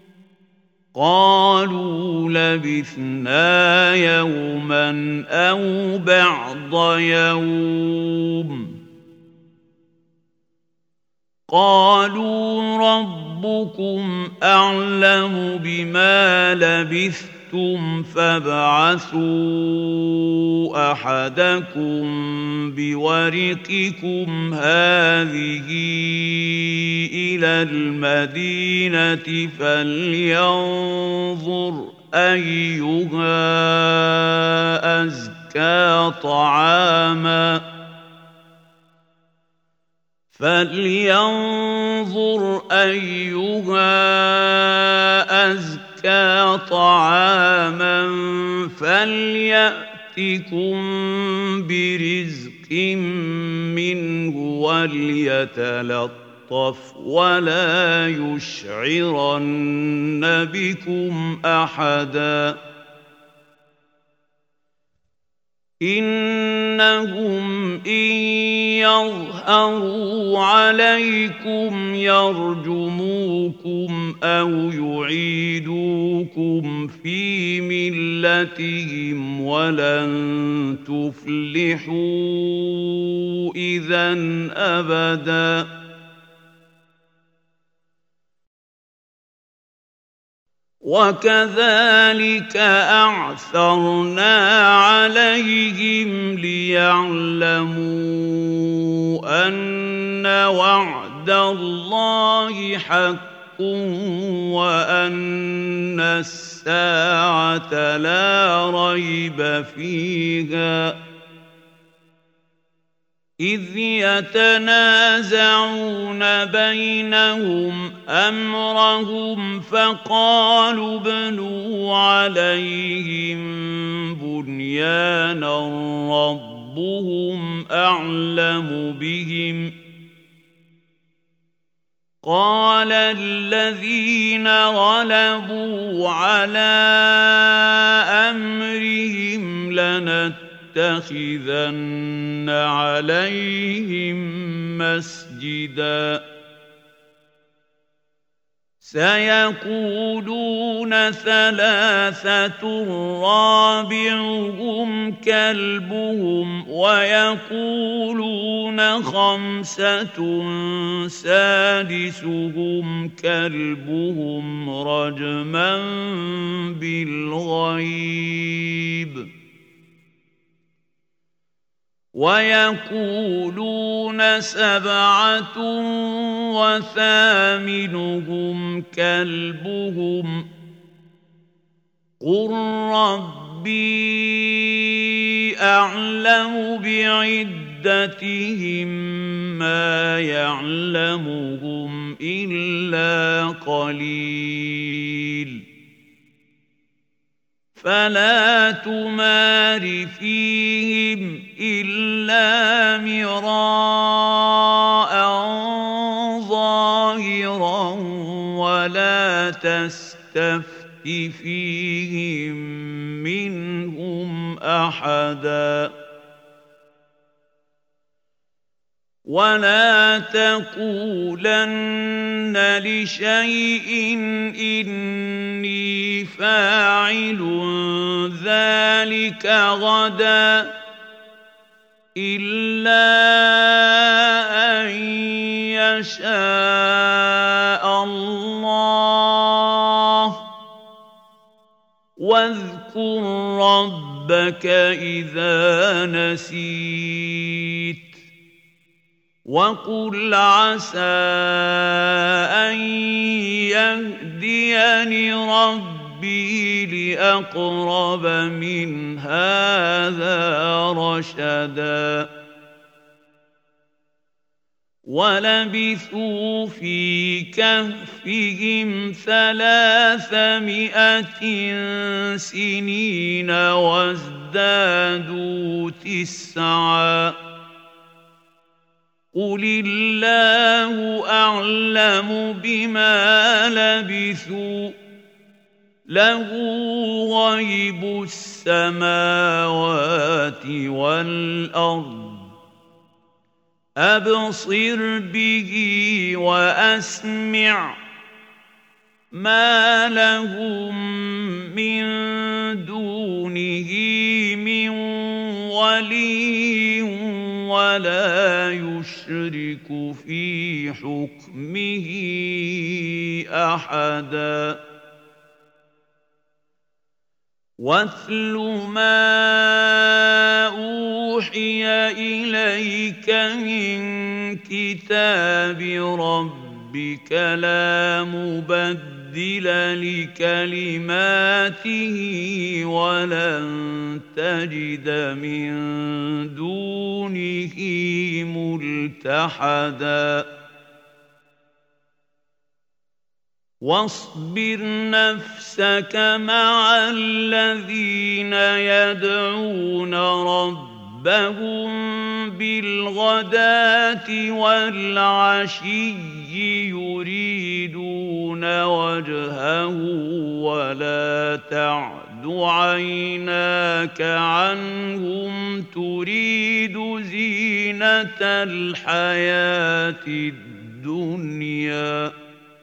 A: قالوا لبثنا يوما أو بعض يوم قالوا ربكم أعلم بما لبثتم فابعثوا أحدكم بورقكم هذه إلى المدينة فلينظر أيها أزكى طعاماً فلينظر أيها أزكى طعاما فليأتكم برزق منه وليتلطف ولا يشعرن بكم أحدا إنهم إن يظهروا عليكم يرجموكم أو يعيدوكم في ملتهم ولن تفلحوا إذا أبداً. وكذلك أعثرنا عليهم ليعلموا أن وعد الله حق وأن الساعة لا ريب فيها إذ يتنازعون بينهم أمرهم فقالوا ابنوا عليهم بنيانا ربهم أعلم بهم قال الذين غلبوا على أمرهم لنتبعن لنتخذن عليهم مسجدا سيقولون ثلاثة رابعهم كلبهم ويقولون خمسة سادسهم كلبهم رجما بالغيب ويقولون سبعة وثامنهم كلبهم قل ربي أعلم بعدتهم ما يعلمهم إلا قليل فلا تمار فيهم إلا مراء ظاهرا ولا تستفت فيهم منهم أحدا ولا تقولن لشيء إني فاعل ذلك غدا إلا أن يشاء الله واذكر ربك إذا نسيت وقل عسى أن يهديني ربي لأقرب من هذا رشدا ولبثوا في كهفهم ثلاثمائة سنين وازدادوا تسعا قل الله أعلم بما لبثوا له غيب السماوات والأرض أبصر به وأسمع ما لهم من دونه من ولي ولا يشرك في حكمه أحدا واتل ما أوحي إليك من كتاب ربك لا مبدل لكلماته ولن تجد من دونه ملتحدا واصبر نفسك مع الذين يدعون ربهم بالغداة والعشي يريدون وجهه ولا تعد عيناك عنهم تريد زينة الحياة الدنيا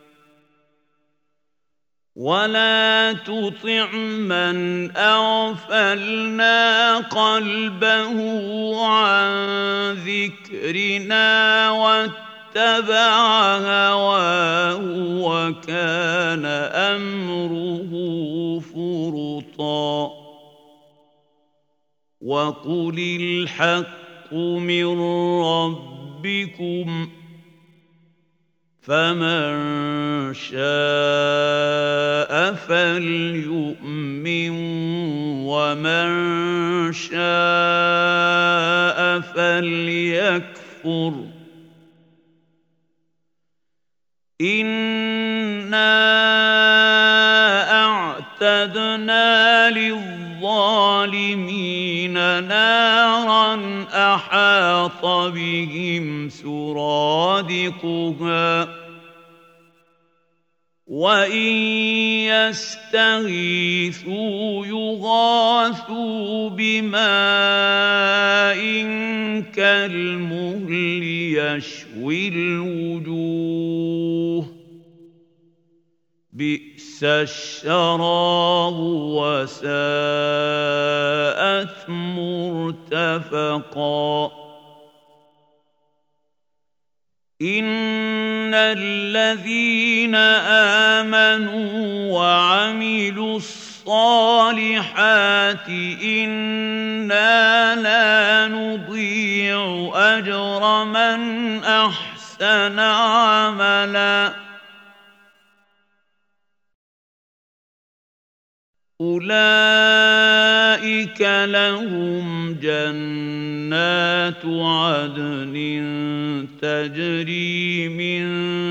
A: ولا تطع من أغفلنا قلبه عن ذكرنا واتبع هواه وكان أمره فرطا وقل الحق من ربكم فمن شاء فليؤمن ومن شاء فليكفر إنا أعتدنا للظالمين نارا أحاط بهم سرادقها وإن يستغيثوا يغاثوا بماء كالمهل يشوي الوجوه بئس الشراب وساءت مرتفقا إن الذين آمنوا وعملوا الصالحات إنا لا نضيع أجر من أحسن عملا أولئك لهم جنات عدن تجري من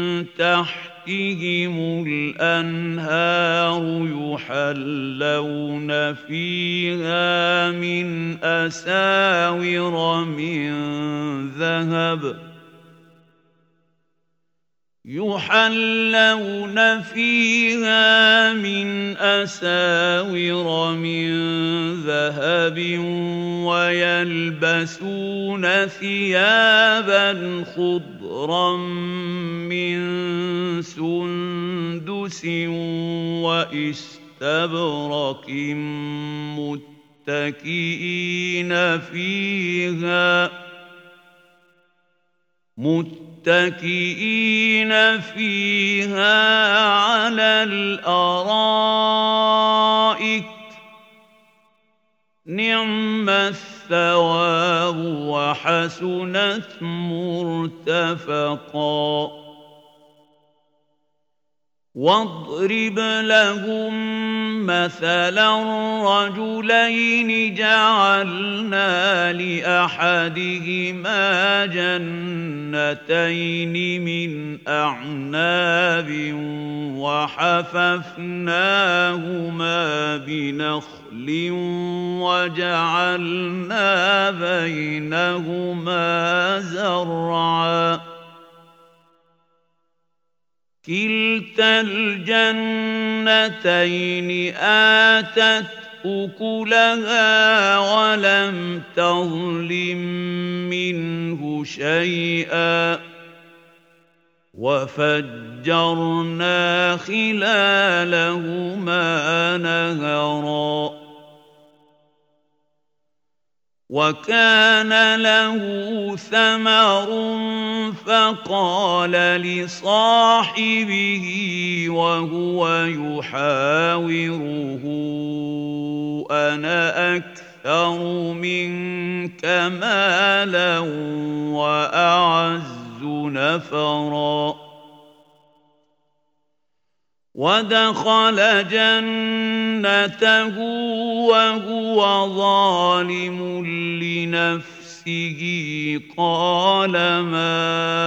A: تحتهم الأنهار يحلون فيها من أساور من ذهب يحلون فيها من أساور من ذهب ويلبسون ثيابا خضرا من سندس وإستبرق متكئين فيها متكئين فيها على الأرائك نعم الثواب وحسنت مرتفقا واضرب لهم مثلا رجلين جعلنا لأحدهما جنتين من أعناب وحففناهما بنخل وجعلنا بينهما زرعا كلتا الجنتين آتت أكلها ولم تظلم منه شيئا وفجرنا خلالهما نهرا وكان له ثمر فقال لصاحبه وهو يحاوره أنا أكثر منك مالا وأعز نفرا ودخل جنته وهو ظالم لنفسه قال ما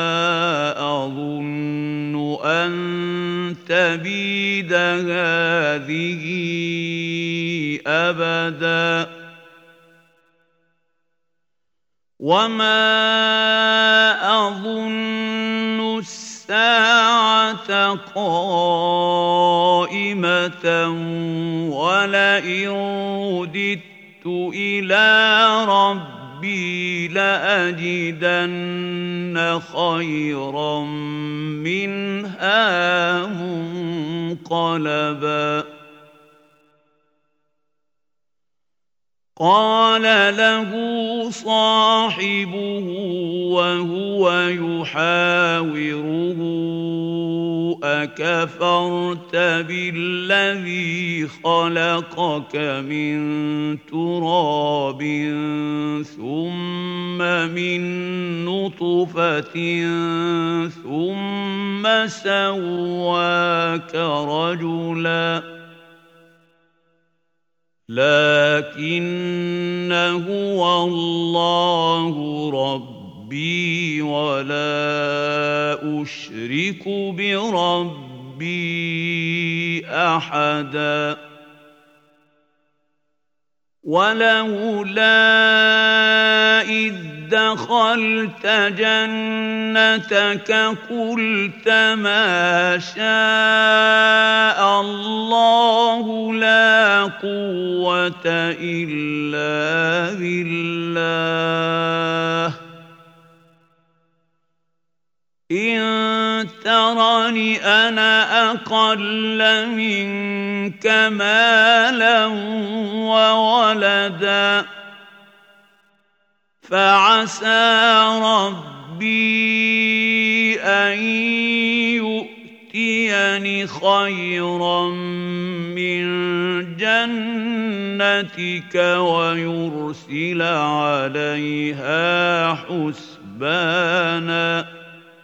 A: أظن أن تبيد هذه أبدا وما أظن الساعة قائمة طيبة ولئن رددت إلى ربي لأجدن خيرا منها منقلبا قال له صاحبه وهو يحاوره أكفرت بالذي خلقك من تراب ثم من نطفة ثم سواك رجلاً لكن هو الله ربي ولا أشرك بربي أحدا ولولا إذ دخلت جنتك قلت ما شاء الله لا قوة إلا بالله إن ترني أنا أقل منك مالا وولدا فعسى ربي أن يؤتيني خيرا من جنتك ويرسل عليها حسبانا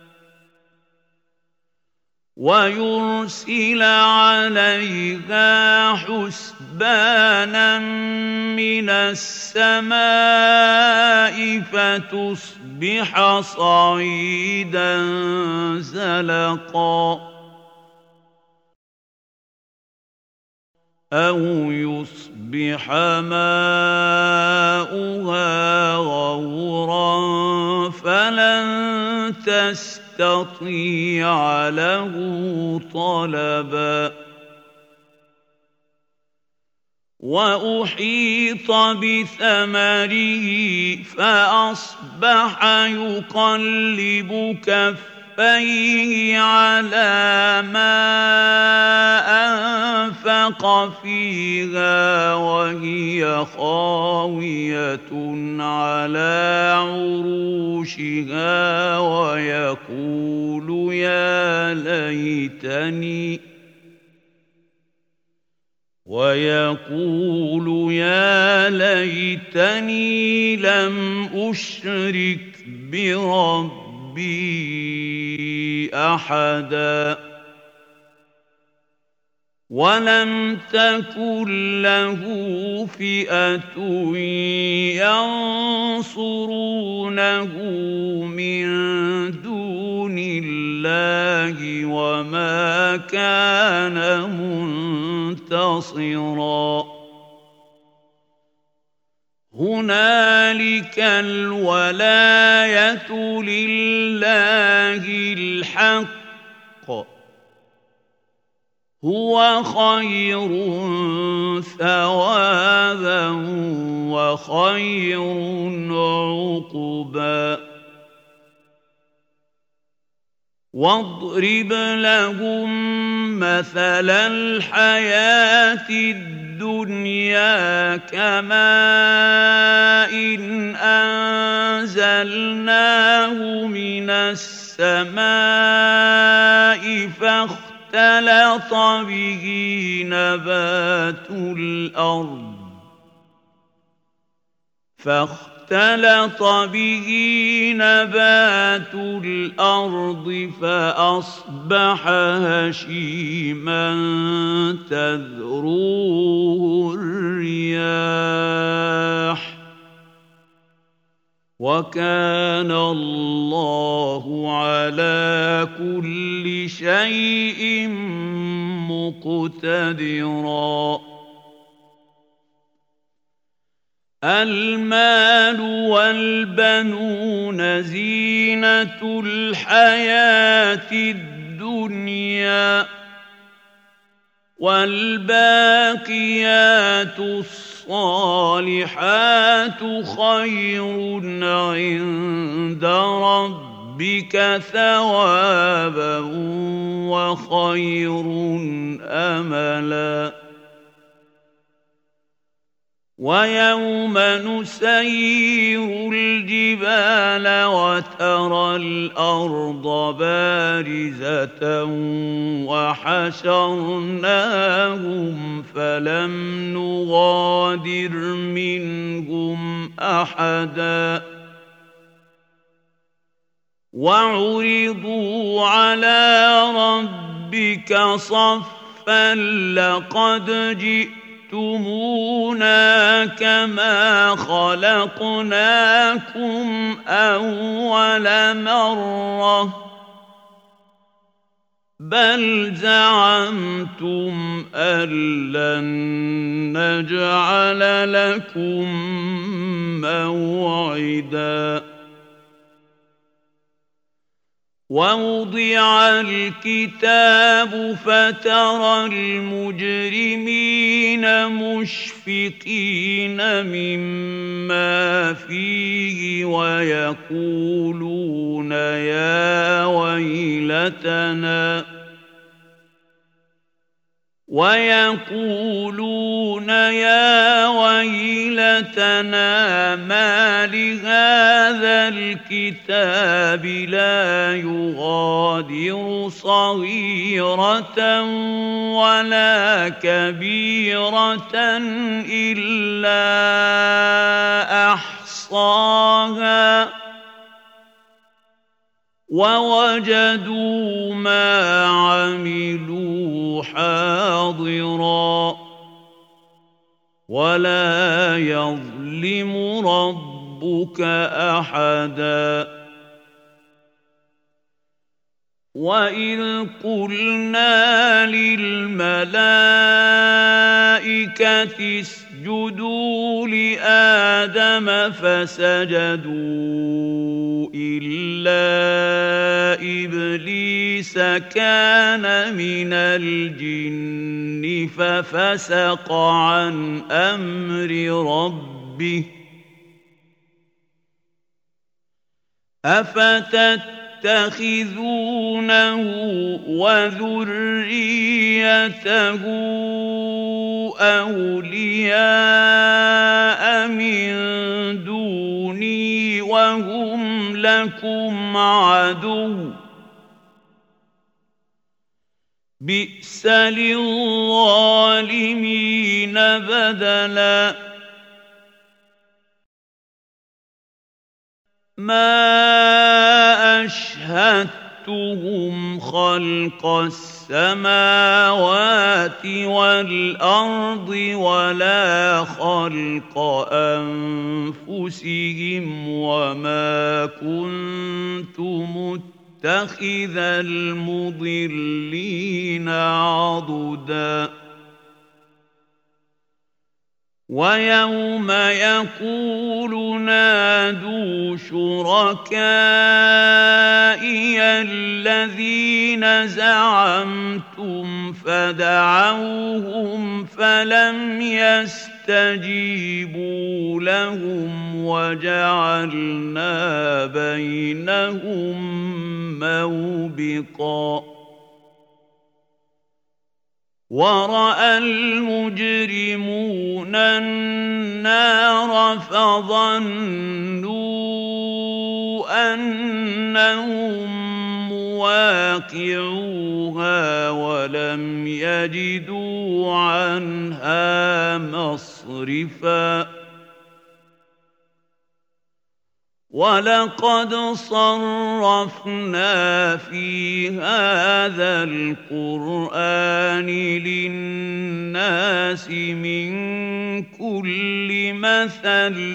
A: ويرسل عليها حسبانا من السماء فتصبح صعيدا زلقا أو يصبح ماؤها غورا فلن تستطيع له طلبا وأحيط بثمره فأصبح يقلب كفيه على ما أنفق فيها وهي خاوية على عروشها ويقول يا ليتني ويقول يا ليتني لم أشرك بربي أحدا ولم تكن له فئة ينصرونه من دون الله وما كان منتصرا هنالك الولاية لله الحق هو خير ثوابا وخير عقبا واضرب لهم مثل الحياة الدنيا كماء إن أنزلناه من السماء فاختلط اختلط به نبات الأرض فاختلط به نبات الأرض فأصبح هشيما تذروه الرياح وكان الله على كل شيء مقتدرا المال والبنون زينة الحياة الدنيا وَالْبَاقِيَاتُ الصَّالِحَاتُ خَيْرٌ عِندَ رَبِّكَ ثَوَابًا وَخَيْرٌ أَمَلًا وَيَوْمَ نُسَيِّرُ الْجِبَالَ وَتَرَى الْأَرْضَ بَارِزَةً وَحَشَرْنَاهُمْ فَلَمْ نُغَادِرْ مِنْهُمْ أَحَدًا وَعُرِضُوا عَلَىٰ رَبِّكَ صَفًّا لَّقَدْ جِئْتُمُونَا كَمَا خَلَقْنَاكُمْ أَوَّلَ مَرَّةٍ بَلْ زَعَمْتُمْ أَن لَّن نَّجْعَلَ لَكُم مَّوْعِدًا وَوُضِعَ الْكِتَابُ فَتَرَى الْمُجْرِمِينَ مُشْفِقِينَ مِمَّا فِيهِ وَيَقُولُونَ يَا وَيْلَتَنَا وَيَقُولُونَ يَا وَيْلَتَنَا مَا لِهَٰذَا الْكِتَابِ لَا يُغَادِرُ صَغِيرَةً وَلَا كَبِيرَةً إِلَّا أَحْصَاهَا وَوَجَدُوا مَا عَمِلُوا حَاضِرًا وَلَا يَظْلِمُ رَبُّكَ أَحَدًا وَإِذْ قُلْنَا لِلْمَلَائِكَةِ اسْجُدُوا لِآدَمَ فَسَجَدُوا إِلَّا إِبْلِيسَ كَانَ مِنَ الْجِنِّ فَفَسَقَ عَنْ أَمْرِ رَبِّهِ أَفَتَتَّخِذُونَهُ وَذُرِّيَّتَهُ أَوْلِيَاءَ مِن دُونِي وَهُمْ لَكُمْ عَدُوٌّ ۚ بِئْسَ لِلظَّالِمِينَ بَدَلًا مَا أَشْهَدتُّهُمْ خَلْقَ السَّمَاوَاتِ وَالْأَرْضِ وَلَا خَلْقَ أَنفُسِهِمْ وَمَا كُنتُ مُتَّخِذَ الْمُضِلِّينَ عَضُدًا وَيَوْمَ يَقُولُ نَادُوا شُرَكَائِيَ الَّذِينَ زَعَمْتُمْ فَدَعَوْهُمْ فَلَمْ يَسْتَجِيبُوا لَهُمْ وَجَعَلْنَا بَيْنَهُم مَّوْبِقًا وَرَأَى الْمُجْرِمُونَ النَّارَ فَظَنُّوا أَنَّهُم مُّوَاقِعُوهَا وَلَمْ يَجِدُوا عَنْهَا مَصْرِفًا وَلَقَدْ صَرَّفْنَا فِي هَٰذَا الْقُرْآنِ لِلنَّاسِ مِن كُلِّ مَثَلٍ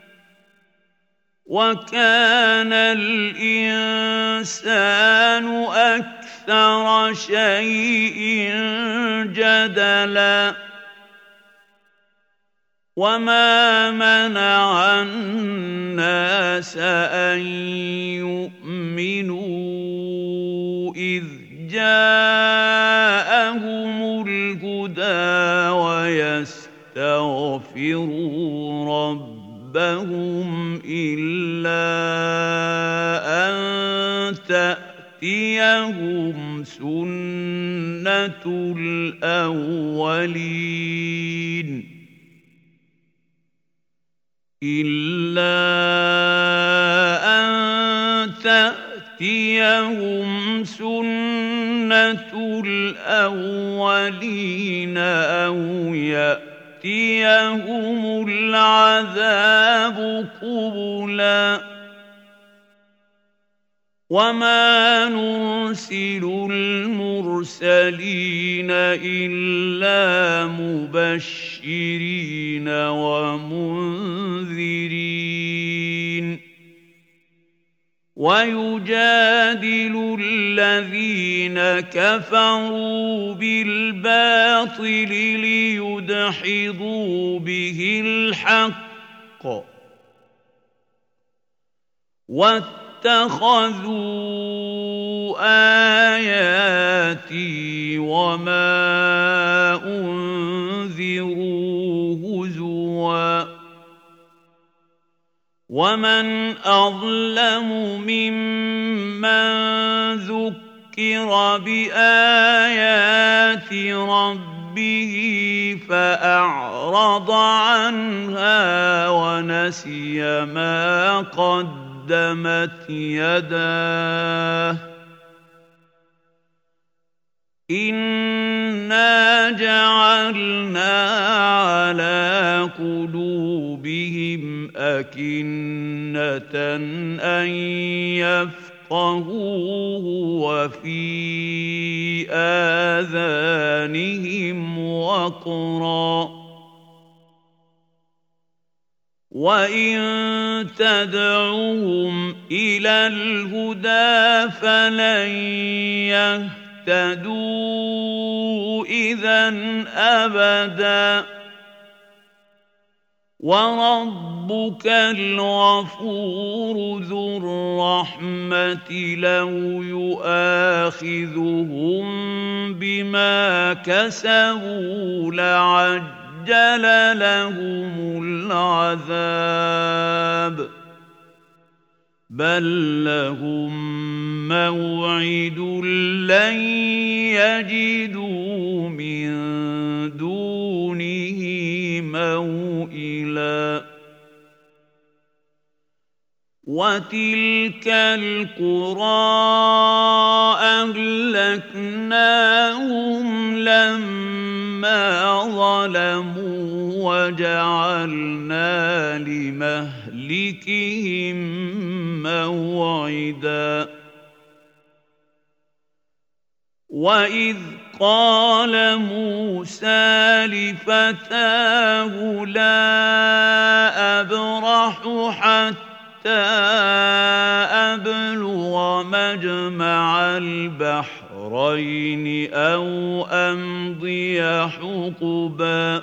A: وَكَانَ الْإِنسَانُ أَكْثَرَ شَيْءٍ جَدَلًا وَمَا مَنَعَ النَّاسَ أَن يُؤْمِنُوا إِذْ جَاءَهُمُ الْهُدَىٰ ربهم إلا أن تأتيهم سنة الأولين إلا أن تأتيهم سنة الأولين أو يأتيهم العذاب قبلا وما نرسل المرسلين إلا مبشرين ومنذرين ويجادل الذين كفروا بالباطل ليدحضوا به الحق واتخذوا آياتي وما أنذروا هزوا ومن أظلم ممن ذكر بآيات ربه فأعرض عنها ونسي ما قدمت يداه إنا جعلنا على قلوبهم أكنة أن يفقهوه وفي آذانهم وقرا وإن تدعوهم إلى الهدى فلن يهتدوا إذا أبدا وربك الغفور ذو الرحمة لو يؤاخذهم بما كسبوا لعجل لهم العذاب بل لهم موعد لن يجدوا من دونه موئلا وتلك القرى أهلكناهم لما ظلموا وجعلنا لمهلكهم موعدا وإذ قال موسى لفتاه لا أبرح حتى أبلغ مجمع البحرين أو أمضي حقبا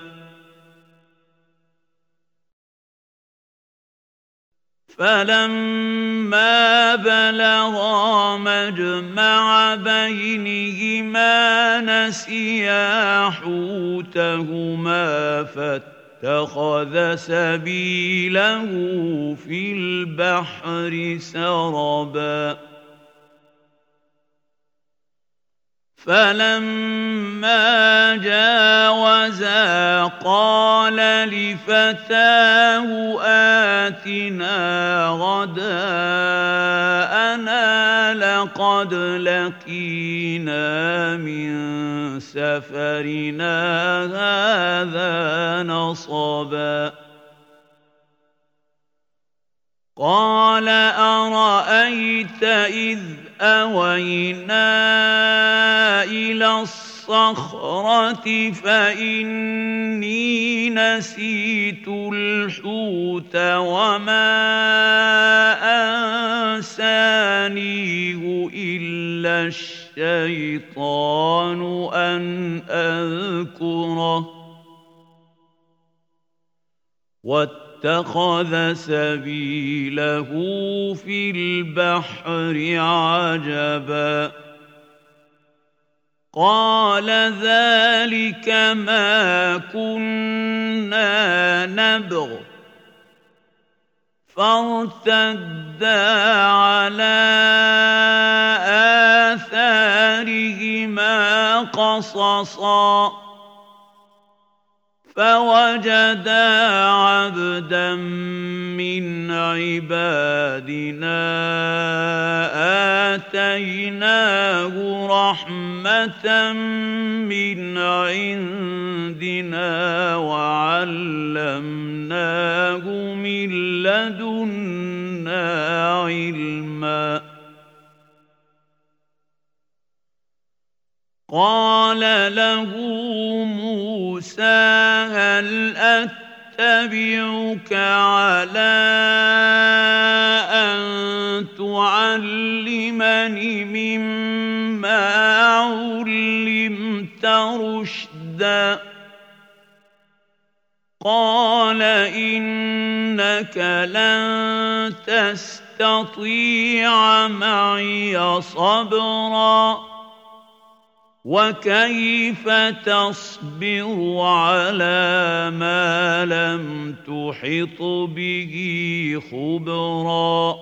A: فلما بلغا مجمع بينهما نسيا حوتهما فاتخذ سبيله في البحر سربا فلما جاوزا قال لفتاه آتنا غداءنا لقد لقينا من سفرنا هذا نصبا قال أرأيت إذ أوينا إلى الصخرة فإني نسيت الحوت وما أنسانيه إلا الشيطان أن أذكره واتخذ سبيله في البحر عجبا قال ذلك ما كنا نبغ فارتدا على آثارهما قصصا فوجدا عبدا من عبادنا آتيناه رحمة من عندنا وعلمناه من لدنا علما قال له موسى هل أتبعك على أن تعلمني مما علمت رشدا قال إنك لن تستطيع معي صبرا وكيف تصبر على ما لم تحط به خبرا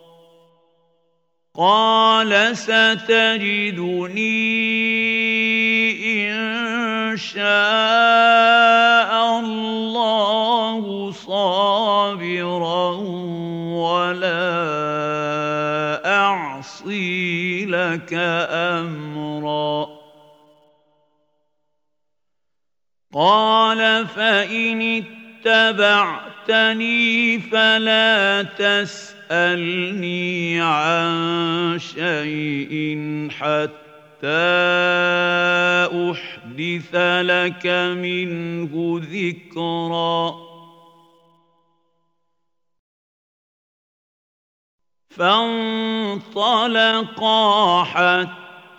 A: قال ستجدني إن شاء الله صابرا ولا أعصي لك أمرا قال فإن اتبعتني فلا تسألني عن شيء حتى أحدث لك منه ذكرا فانطلقا حتى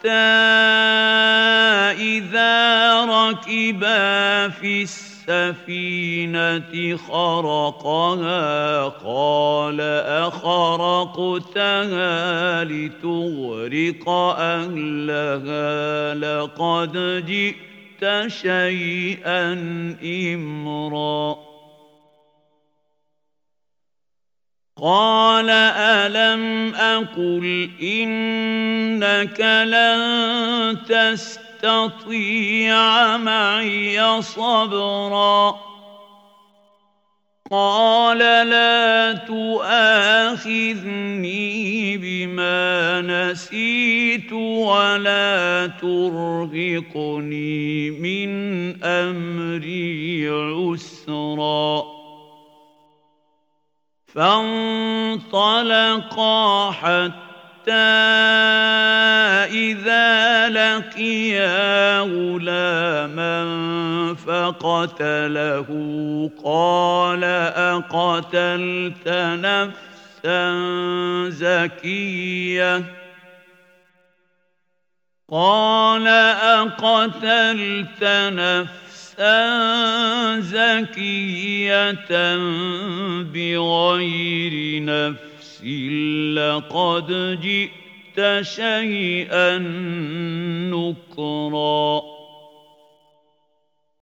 A: إذا ركبا في السفينة خرقها قال أخرقتها لتغرق أهلها لقد جئت شيئا إمرا قال ألم أقل إنك لن تستطيع معي صبرا قال لا تؤاخذني بما نسيت ولا ترهقني من أمري عسرا فانطلقا حتى إذا لقيا غلاما فقتله قال أقتلت نفسا زكية قال أقتلت نفسا زكية بغير نفس لقد جئت شيئا نكرا